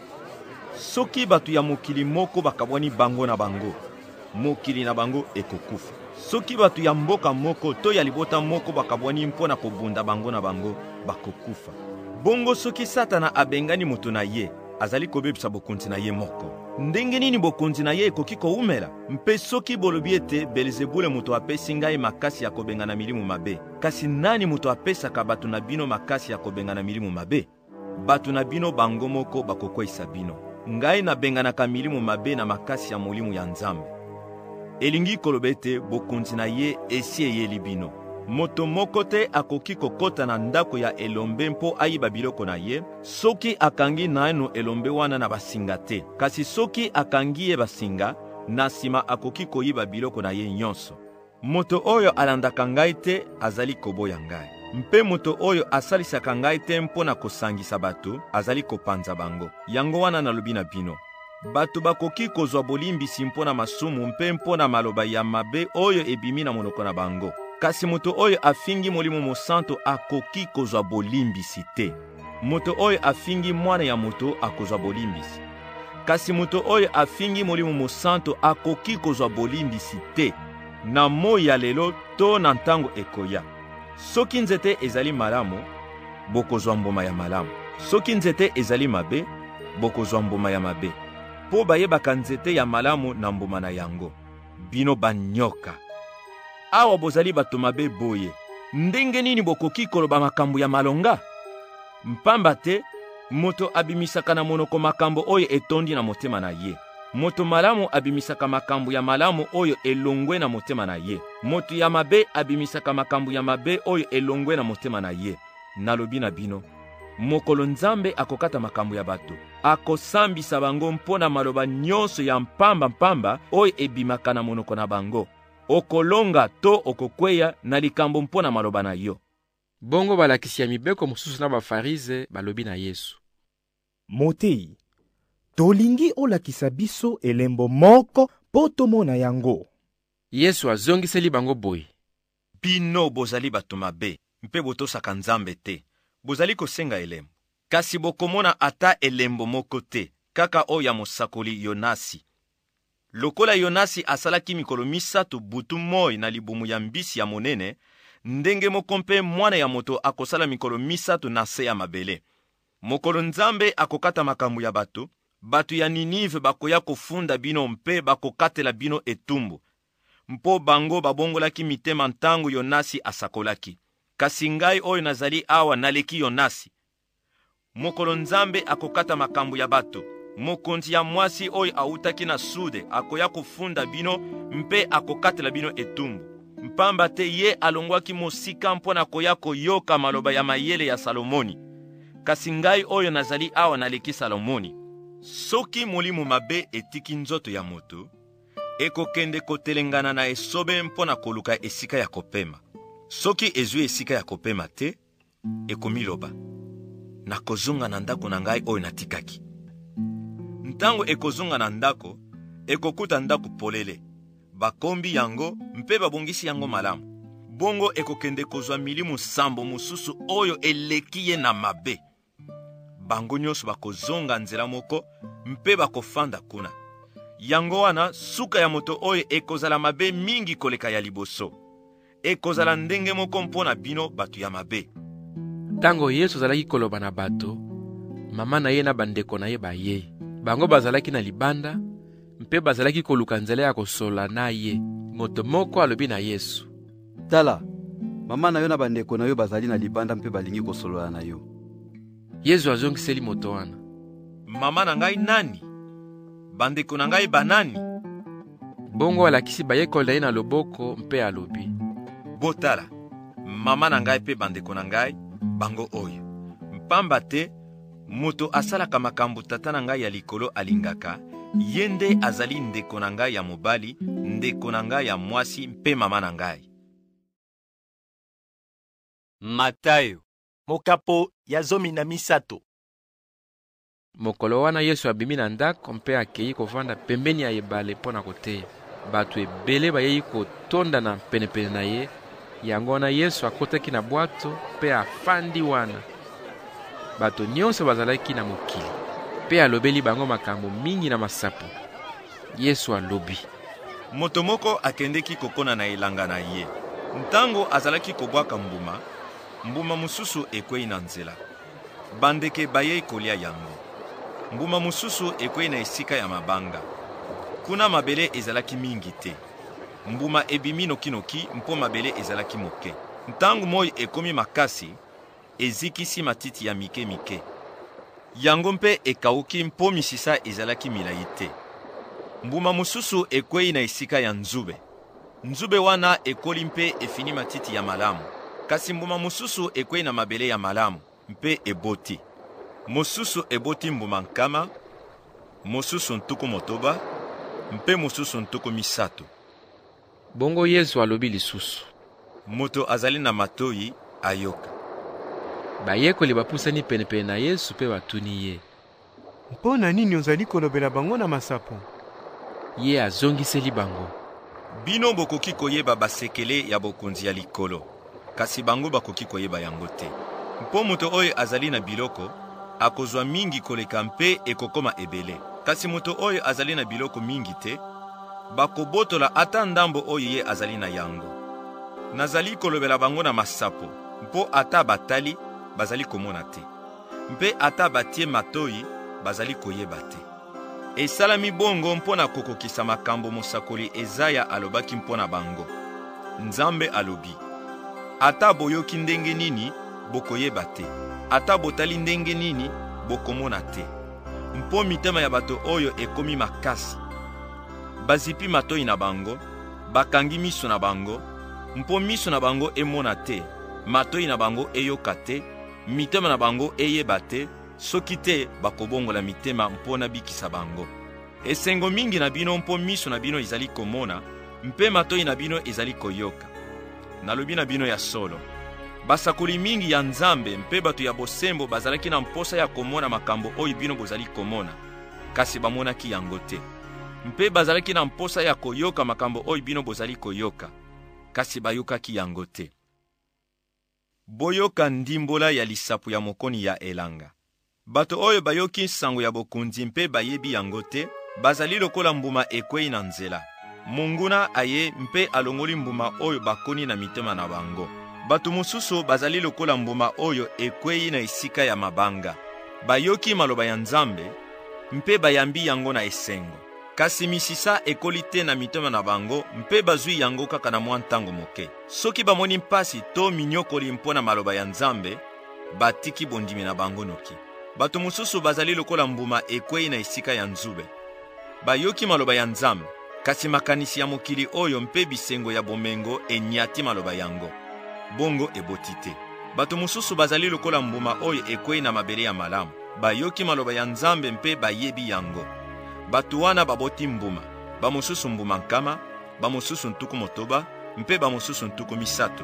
S12: soki bato ya mokili moko bakabwani bango na bango, mokili na bango ekokufa. Soki bato ya mboka moko to ya libota moko bakabwani mpo na kobunda bango na bango, bakokufa. Bongo soki Satana abengani moto na ye, azali kobebisa bokonzi na ye moko. Ndenge nini bokonzi na ye ekoki koumela? Mpe soki bolobi ete Belezebule moto apesi ngai makasi ya kobenga na milimu mabe, kasi nani moto apesaka bato na bino makasi ya kobenga na milimu mabe? Bato na bino bango moko bakokweyisa bino. Ngai nabenganaka milimu mabe na makasi ya molimo ya Nzambe. Elingi koloba ete bokonzi na ye esi eyeli bino. Moto moko te akoki kokota na ndako ya elombe mpo ayiba biloko na ye, soki akangi naeno elombe wana na basinga te. Kasi soki akangi ye basinga, na nsima akoki koyiba biloko na ye nyonso. Moto oyo alandaka ngai te azali koboya ngai. Mpe moto oyo asalisaka ngai te mpo na kosangisa bato, azali kopanza bango. Yango wana nalobi na bino: bato bakoki kozwa bolimbisi mpo na masumu mpe mpo na maloba ya mabe oyo ebimi na monoko na bango. Kasi moto oyo afingi molimo mosanto akoki kozwa bolimbisi te. Moto oyo afingi mwana ya moto akozwa bolimbisi. Kasi moto oyo afingi molimo mosanto akoki kozwa bolimbisi te, na moi ya lelo to na ntango ekoya. Soki nzete ezali malamu, bokozwa mboma ya malamu. Soki nzete ezali mabe, bokozwa mboma ya mabe. Po bayebaka nzete ya malamu na mboma na yango. Bino banyoka! Awa bozali bato mabe boye, ndenge nini bokoki koloba makambo ya malonga? Mpamba te, moto abimisaka na monoko makambo oyo etondi na motema na ye. Moto malamu abimisaka makambo ya malamu oyo elongwe na motema na ye. Moto ya mabe abimisaka makambo ya mabe oyo elongwe na motema na ye. Nalobi na bino, mokolo Nzambe akokata makambo ya bato, akosambisa bango mpona maloba nyonso ya mpamba oyo ebimaka na monoko na bango. Okolonga to okokweya na likambo mpona maloba na yo.
S3: Bongo balakisi ya mibeko mosusu na bafarize balobi na Yesu:
S9: Motei, tolingi olakisa biso elembo moko po tomona yango.
S3: Yesu azongiseli bango boye:
S12: bino bozali bato mabe, mpe botosaka Nzambe te. Bozali kosenga elembo, kasi bokomona ata elembo moko te, kaka oyo ya mosakoli Yonasi. Lokola Yonasi asalaki mikolo misato butu moi na libumu ya mbisi ya monene, ndenge moko mpe mwana ya moto akosala mikolo misato na se ya mabele. Mokolo Nzambe akokata makambo ya bato, bato ya Ninive bakoya kofunda bino mpe bakokatela bino etumbu. Mpo bango babongolaki mitema ntango Yonasi asakolaki. Kasi ngai oyo nazali awa naleki Yonasi. Mokolo Nzambe akokata makambo ya bato, mokonzi ya mwasi oyo autaki na sude akoya kofunda bino mpe akokatela bino etumbu. Mpamba te ye alongwaki mosika mpona koya koyoka maloba ya mayele ya Salomoni. Kasi ngai oyo nazali awa naleki Salomoni. Soki molimo mabe etiki nzoto ya moto, ekokende kotelengana na esobe mpona koluka esika ya kopema. Soki ezwi esika ya kopema te, ekomiloba: nakozonga na ndako na ngai oyo natikaki. Ntango ekozonga na ndako, ekokuta ndako polele. Bakombi yango mpe babongisi yango malamu. Bongo ekokende kozwa milimu sambo mosusu oyo eleki ye na mabe. Bango nyonso bakozonga nzela moko mpe bakofanda kuna. Yango wana suka ya moto oyo ekozala mabe mingi koleka ya liboso. Ekozala ndenge moko mpona bino bato ya mabe.
S3: Tango Yesu azalaki koloba na bato, mama na ye na bandeko na ye baye. Bango bazalaki na libanda, mpe bazalaki koluka nzela ya kosola na ye. Moto moko alobi na Yesu:
S16: tala, mama na yo na bandeko na yo bazali na libanda mpe balingi kosolola na yo.
S3: Yesu azongiseli moto wana:
S12: mama na ngai nani? Bandeko na ngai banani?
S3: Bongo alakisi bayekoli na ye na loboko mpe alobi:
S12: botala, mama na ngai pe bandeko na ngai, bango oyo. pamba te moto asalaka makambo tata na ngai ya likolo alingaka, ye nde azali ndeko na ngai ya mobali, ndeko na ngai ya mwasi mpe mama na ngai.
S6: Matayo
S2: mokapo ya 13.
S3: Mokolo wana Yesu abimi na ndako mpe akei kovanda pembeni ya ebale mpo na koteya. Bato ebele bayei kotonda na penepene na ye, yango wana Yesu akotaki na bwato mpe afandi wana. Bato nyonso bazalaki na mokili mpe alobeli bango makambo mingi na masapo. Yesu alobi:
S12: moto moko akendeki kokona na elanga na ye. Ntango azalaki kobwaka mbuma mosusu ekwei na nzela. Bandeke bayei kolia yango. Mbuma mosusu ekwei na esika ya mabanga. Kuna mabele ezalaki mingi te. Mbuma ebimi nokinoki mpo mabele ezalaki moke. Ntango moi ekomi makasi, ezikisi matiti ya mike. Yango mpe ekauki mpo misisa ezalaki milai te. Mbuma mosusu ekwei na esika ya nzube. Nzube wana ekoli mpe efini matiti ya malamu. Kasi mbuma mosusu ekwei na mabele ya malamu mpe eboti. Mosusu eboti mbuma nkama, mosusu ntuku motoba, mpe mosusu ntuku misato.
S3: Bongo Yesu alobi lisusu:
S12: moto azali na matoi ayoka.
S3: Bayekoli bapusani penepene na Yesu mpe batuni ye:
S17: mpo na nini ozali kolobela bango na masapo?
S3: Ye azongiseli bango:
S12: bino bokoki koyeba basekele ya bokonzi ya likolo, kasi bango bakoki koyeba yango te. Mpo moto oyo azali na biloko akozwa mingi koleka mpe ekokoma ebele. Kasi moto oyo azali na biloko mingi te, bakobotola ata ndambo oyo ye azali na yango. Nazali kolobela bango na masapo, mpo ata batali bazali komona te, mpe ata batie matoi bazali koyeba te. Esalami bongo mpo na kokokisa makambo mosakoli Ezaya alobaki mpo na bango. Nzambe alobi: ata boyoki ndenge nini bokoyeba te, ata botali ndenge nini bokomona te. Mpo mitema ya bato oyo ekomi makasi. Bazipi matoi na bango, bakangi miso na bango, mpo miso na bango emona te, matoi na bango eyoka te, mitema na bango eyeba te, soki te bakobongola mitema mpo na bikisa bango. Esengo mingi na bino mpo miso na bino ezali komona, mpe matoi na bino ezali koyoka. Nalobi na bino ya solo, basakoli mingi ya Nzambe mpe bato ya bosembo bazalaki na mposa ya komona makambo oyo bino bozali komona, kasi bamonaki yango te. Mpe bazalaki na mposa ya koyoka makambo oyo bino bozali koyoka, kasi bayokaki yango te. Boyoka ndimbola ya lisapu ya mokoni ya elanga. Bato oyo bayoki sango ya bokonzi mpe bayebi yango te, bazali lokola mbuma ekwei na nzela. Monguna aye mpe alongoli mbuma oyo bakoni na mitema na bango. Bato mosusu bazali lokola mbuma oyo ekwei na esika ya mabanga. Bayoki maloba ya Nzambe mpe bayambi yango na esengo. Kasi misisa ekoli te na mitema na bango mpe bazwi yango kaka na mwa ntango moke. Soki bamoni mpasi to minyokoli mpona maloba ya Nzambe, batiki bondimi na bango noki. Bato mosusu bazali lokola mbuma ekwei na esika ya nzube. Bayoki maloba ya Nzambe, kasi makanisi ya mokili oyo mpe bisengo ya bomengo enyati maloba yango. Bongo eboti te. Bato mosusu bazali lokola mbuma oyo ekwei na mabele ya malamu. Bayoki maloba ya Nzambe mpe bayebi yango. Bato wana baboti mbuma, bamosusu mbuma nkama, bamosusu ntuku motoba, mpe bamosusu ntuku misato.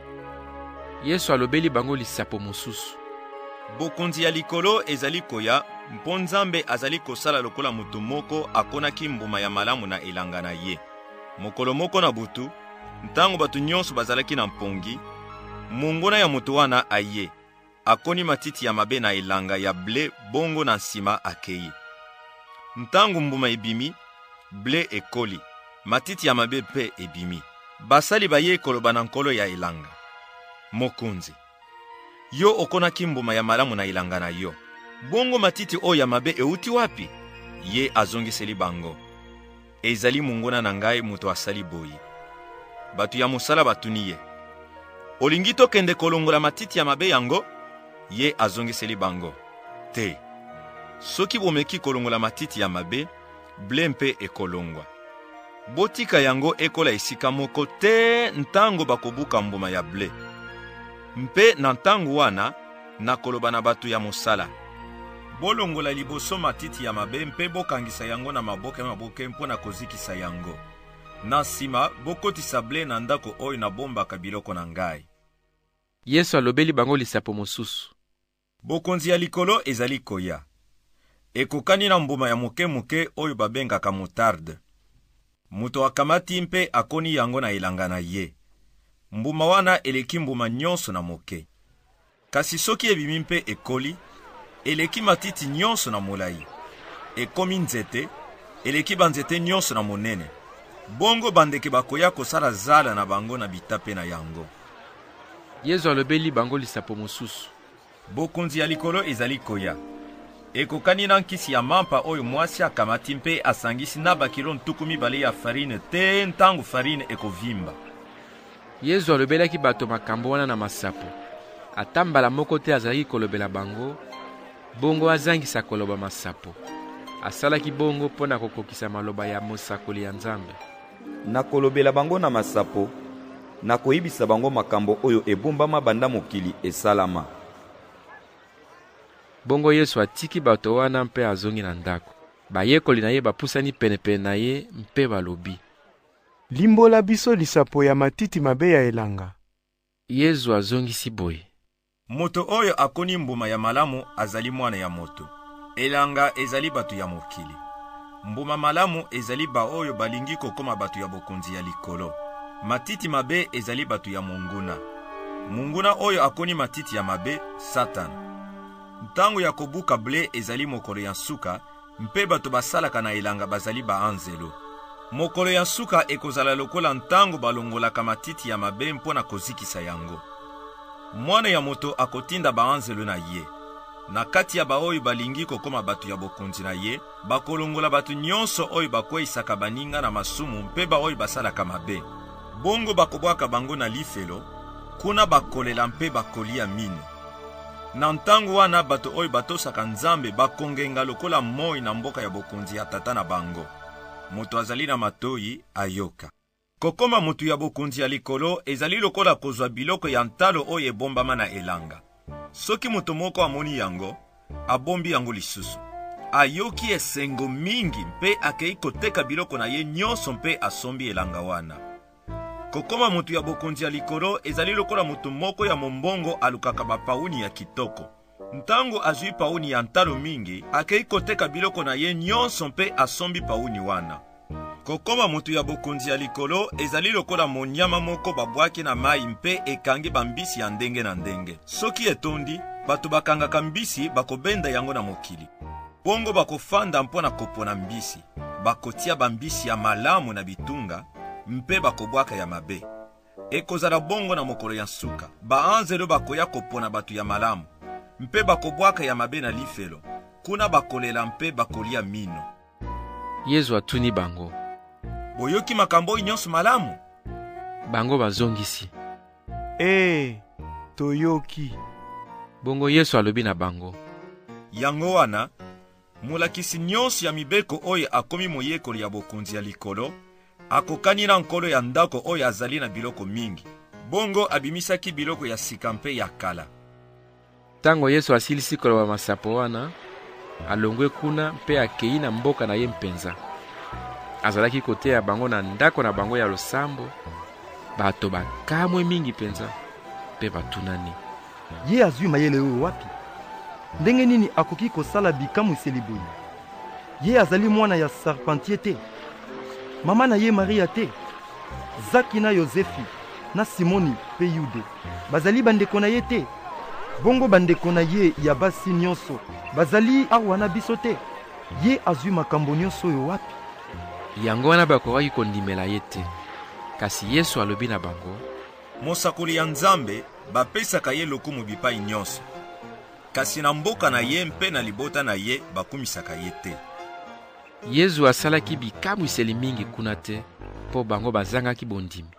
S3: Yesu alobeli bango lisapo mosusu:
S12: bokonzi ya likolo ezali koya, mpo Nzambe azali kosala lokola moto moko akonaki mbuma ya malamu na elanga na ye. Mokolo moko na butu, ntango bato nyonso bazalaki na mpongi, mongona ya moto wana aye, akoni matiti ya mabe na elanga ya ble, bongo na nsima akei. Ntango mbuma ebimi, ble ekoli, matiti ya mabe pe ebimi. Basali baye koloba na nkolo ya elanga: mokonzi, yo okonaki mbuma ya malamu na elanga na yo, bongo matiti oyo ya mabe euti wapi? Ye azongiseli bango: ezali mongona na ngai moto asali boyi. Bato ya mosala batuni ye: olingi tokende kolongola matiti ya mabe yango? Ye azongiseli bango: te. Soki bomeki kolongola matiti ya mabe, ble mpe ekolongwa. Botika yango ekola esika moko te ntango bakobuka mbuma ya ble. Mpe na ntango wana, nakoloba na bato ya mosala: bolongola liboso matiti ya mabe mpe bokangisa yango na maboke mpo na kozikisa yango. Na nsima bokotisa ble na ndako oyo nabombaka biloko na ngai.
S3: Yesu alobeli bango lisapo mosusu:
S12: bokonzi ya likolo ezali koya. Ekokani na mbuma ya moke oyo babengaka motarde. Muto akamati mpe akoni yango na elanga na ye. Mbuma wana eleki mbuma nyonso na moke. Kasi soki ebimi mpe ekoli, eleki matiti nyonso na molai. Ekomi nzete, eleki banzete nyonso na monene. Bongo bandeke bakoya kosala zala na bango na bitape na yango.
S3: Yesu alobeli bango lisapo mosusu:
S12: bokonzi ya likolo ezali koya. Ekokani na nkisi ya mampa oyo mwasi akamati mpe asangisi na bakilo 200 ya farine te ntango farine ekovimba.
S3: Yesu alobelaki bato makambo wana na masapo. Ata mbala moko te azalaki kolobela bango, bongo azangisa koloba masapo. Asalaki bongo mpo na kokokisa maloba ya mosakoli ya Nzambe:
S5: nakolobela bango na masapo, nakoyibisa bango makambo oyo ebombama banda mokili esalama.
S3: Bongo Yesu atiki bato wana mpe azongi na ndako. Bayekoli na ye bapusani penepene na ye mpe balobi:
S17: limbola biso lisapo ya matiti mabe ya elanga.
S3: Yesu azongisi boye:
S12: moto oyo akoni mbuma ya malamu azali mwana ya moto. Elanga ezali bato ya mokili. Mbuma malamu ezali ba oyo balingi kokoma bato ya bokonzi ya likolo. Matiti mabe ezali bato ya monguna. Monguna oyo akoni matiti ya mabe, Satan. Ntango ya kobuka ble ezali mokolo ya suka, mpe bato basalaka na elanga bazali ba anzelo. Mokolo ya suka ekozala lokola ntango balongolaka matiti ya mabe mpo na kozikisa yango. Mwana ya moto akotinda ba anzelo na ye. Na kati ya baoyo balingi kokoma bato ya bokonzi na ye, bakolongola bato nyonso oyo bakweyisaka baninga na masumu mpe baoyo basalaka mabe. Bongo bakobwaka bango na lifelo, kuna bakolela mpe bakolia mine. Na ntango wana bato oyo batosaka Nzambe bakongenga lokola moi na mboka ya bokonzi ya tata na bango. Moto azali na matoyi ayoka. Kokoma moto ya bokonzi ya likolo ezali lokola kozwa biloko ya ntalo oyo ebombama na elanga. Soki moto moko amoni yango, abombi yango lisusu. Ayoki esengo mingi mpe akei koteka biloko na ye nyonso mpe asombi elanga wana. Kokoma moto ya bokonzi ya likolo ezali lokola moto moko ya mombongo alukaka bapauni ya kitoko. Ntango azui pauni ya ntalo mingi, akei koteka biloko na ye nyonso mpe asombi pauni wana. Kokoma moto ya bokonzi ya likolo ezali lokola monyama moko babwaki na mai mpe ekangi bambisi ya ndenge na ndenge. Soki etondi, bato bakangaka mbisi bakobenda yango na mokili. Bongo bakofanda mpo na kopona mbisi. Bakotia bambisi ya malamu na bitunga mpe bakobwaka ya mabe. Ekozala bongo na mokolo ya suka. Baanzelo bakoya kopona bato ya malamu mpe bakobwaka ya mabe na lifelo. Kuna bakolela mpe bakolia mino.
S3: Yesu atuni bango:
S12: boyoki makambo nyonso malamu?
S3: Bango bazongisi:
S17: toyoki.
S3: Bongo Yesu alobi na bango:
S12: yango wana, molakisi nyonso ya mibeko oyo akomi moyekoli ya bokonzi ya likolo, akokani na nkolo ya ndako oyo azali na biloko mingi. Bongo abimisaki biloko ya sika mpe ya kala.
S3: Tango Yesu asilisi koloba masapo wana, alongwe kuna mpe akei na mboka na ye mpenza. Azalaki kote ya bango na ndako na bango ya losambo. Bato bakamwe mingi penza mpe batunani:
S20: ye azwi mayele oyo wapi? Ndenge nini akoki kosala bikamwiseli boye? Ye azali mwana ya Sarpantier te? Mama na ye Maria te? Zaki na Yozefi na Simoni pe Yude bazali bandeko na ye te? Bongo bandeko na ye ya basi nyonso bazali awa na biso te? Ye azwi makambo nyonso oyo wapi?
S3: Yango wana bakokaki kondimela ye te. Kasi Yesu alobi na bango:
S12: mosakoli ya Nzambe bapesaka ye lokumu bipai nyonso. Kasi na mboka na ye mpe na libota na ye bakumisaka ye te.
S3: Yesu asalaki bikamwiseli mingi kuna te, po bango bazangaki bondimi.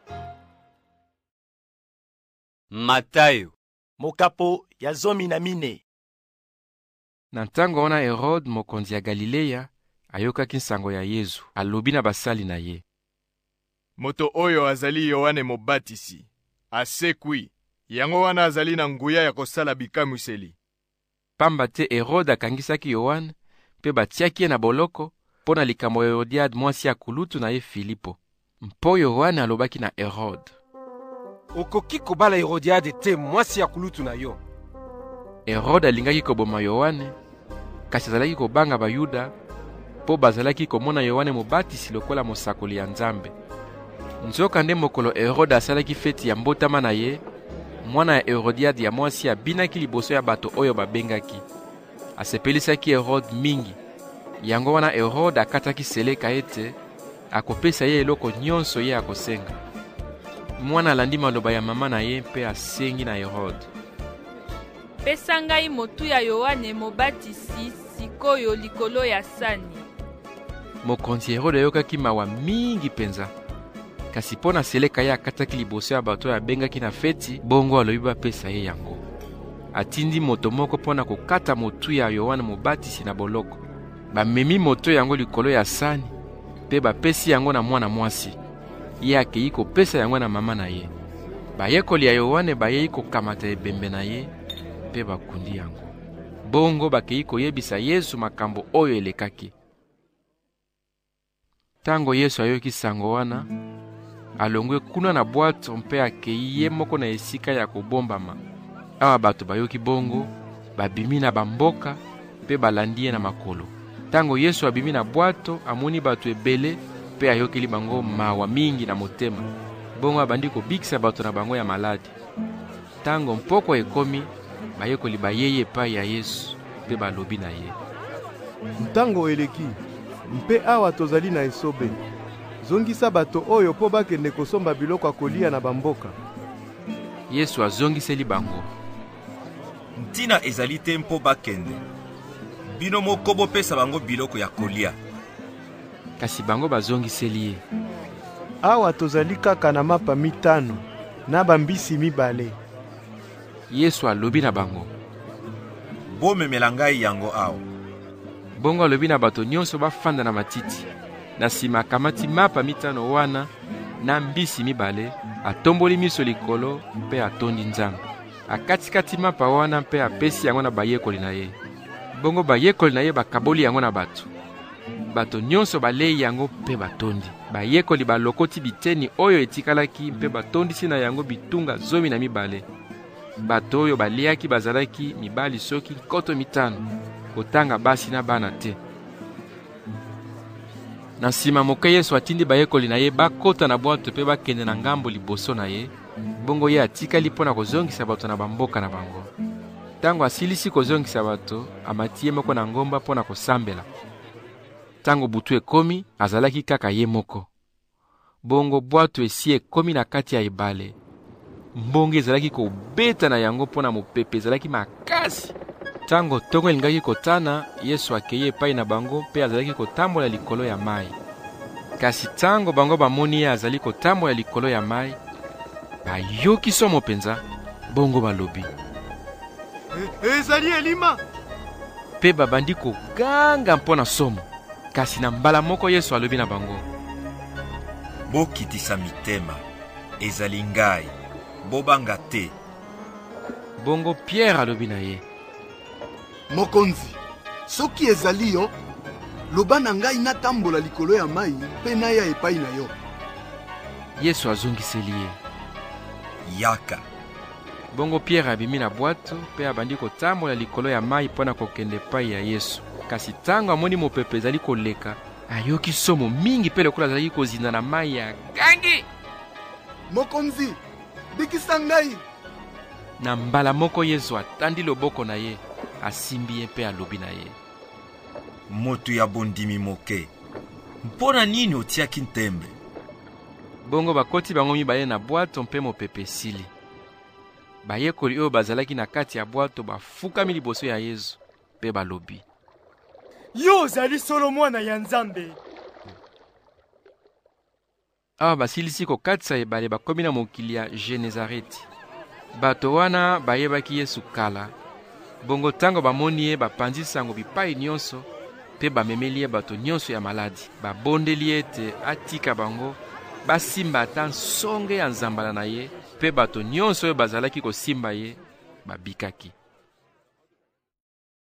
S6: Matayo
S2: mokapo ya 14.
S3: Na ntango wana Herode mokonzi ya Galileya ayokaki nsango ya Yesu, alobi na basali na ye:
S1: moto oyo azali Yohane Mobatisi, asekwi, yango wana azali na nguya ya kosala bikamwiseli.
S3: Pamba te Herode akangisaki Yohane mpe batiaki ye na boloko mpo na likambo ya Herodiade mwasi ya kulutu na ye Filipo. Mpo Yohane alobaki na Herode:
S11: okoki kobala Herodiade te mwasi ya kulutu na yo.
S3: Herode alingaki koboma Yohane, kasi azalaki kobanga Bayuda mpo bazalaki komona Yohane mobatisi lokola mosakoli ya Nzambe. Nzoka nde mokolo Herode asalaki feti ya mbotama na ye, mwana ya Herodiade ya mwasi abinaki liboso ya bato oyo babengaki. Asepelisaki Herode mingi, yango wana Herode akataki seleka ete akopesa ye eloko nyonso ye akosenga. Mwana alandi maloba ya mama na ye mpe asengi na Herode:
S21: pesa ngai motu ya Yohane mobatisi sikoyo likolo ya sani.
S3: Mokonzi Herode ayokaki mawa mingi penza, kasi mpo na seleka ye akataki liboso ya bato oyo abengaki na feti, bongo alobi bapesa ye yango. Atindi moto moko mpo na kokata motu ya Yohane mobatisi na boloko. Bamemi moto yango likolo ya sani mpe bapesi yango na mwana mwasi. Ye akei kopesa yango na mama na ye. Bayekoli ya Yohane bayei kokamata ebembe na ye mpe bakundi yango. Bongo bakei koyebisa Yesu makambo oyo elekaki. Tango Yesu ayoki sango wana, alongwe kuna na bwato mpe akei ye moko na esika ya kobombama. Awa bato bayoki bongo, babimi na bamboka mpe balandi ye na makolo. Tango Yesu abimi na bwato, amoni bato ebele mpe ayokeli bango mawa mingi na motema. Bongo abandi kobikisa bato na bango ya maladi. Tango mpoko ekomi, bayekoli bayeye epai ya Yesu mpe balobi na ye:
S17: ntango eleki, mpe awa tozali na esobe. Zongisa bato oyo po bakende kosomba biloko ya kolia na bamboka.
S3: Yesu azongiseli bango:
S12: ntina ezali te mpo bakende. Bino moko bopesa bango biloko ya kolia.
S3: Kasi bango bazongiseli ye:
S17: awa tozali kaka na mapa 5 na bambisi 2.
S3: Yesu alobi na bango:
S12: bomemela ngai yango awa.
S3: Bongo alobi na bato nyonso bafanda na matiti. Na sima akamati mapa 5 wana na mbisi 2, atomboli miso likolo mpe atondi Nzambe. Akatikati mapa wana mpe apesi yango na bayekoli na ye. Bongo bayekoli na ye bakaboli yango na bato. Bato nyonso balei yango mpe batondi. Bayekoli balokoti biteni oyo etikalaki mpe batondisi na yango bitunga 12. Bato oyo baliaki bazalaki mibali soki 500, kotanga basi na bana te. Na nsima moke Yesu atindi bayekoli na ye bakota na bwato mpe bakende na ngambo liboso na ye. Bongo ye atikali mpo na kozongisa bato na bamboka na bango. Tango asilisi kozongisa bato, amati ye moko na ngomba mpo na kosambela. Tango butu ekomi, azalaki kaka ye moko. Bongo bwato esi ekomi na kati ya ebale. Mbongo ezalaki kobeta na yango mpo na mopepe ezalaki makasi. Tango tongo elingaki kotana, Yesu akei epai na bango mpe azalaki kotambola likolo ya mai. Kasi tango bango bamoni ye azali kotambola likolo ya mai, bayoki somo penza, bongo balobi:
S17: ezali Elima.
S3: Mpe babandi koganga mpo na somo. Kasi na mbala moko Yesu alobi na bango:
S12: bokitisa mitema, ezali ngai, bobanga te.
S3: Bongo Pierre alobi na ye:
S13: mokonzi, soki ezali yo, loba na ngai natambola likolo ya mai mpe naya epai na yo.
S3: Yesu azongiseli ye:
S12: yaka.
S3: Bongo Pierre abimi na bwato mpe abandi kotambola likolo ya mai mpo na kokende epai ya Yesu. Kasi tango amoni mopepe ezali koleka, ayoki somo mingi mpe lokola azalaki kozinda na mai ya gangi.
S13: Mokonzi, bikisa ngai.
S3: Na mbala moko Yesu atandi loboko na ye, asimbi ye mpe alobi na ye:
S12: moto ya bondimi moke, mpona nini otiaki ntembe?
S3: Bongo bakoti bango mibale na bwato mpe mopepe esili. Bayekoli oyo bazalaki na kati ya bwato bafukami liboso ya Yesu mpe balobi:
S22: yo ozali solo mwana ya Nzambe.
S3: Awa basilisi kokatisa ebale bakomi na mokili ya Genezareti. Bato wana bayebaki Yesu kala. Bongo tango bamoni ye bapanzi sango bipai nyonso mpe bamemeli ye bato nyonso ya maladi. Babondeli ete atika bango basimba ata nsonge ya nzambala na ye mpe bato nyonso oyo bazalaki kosimba ye babikaki.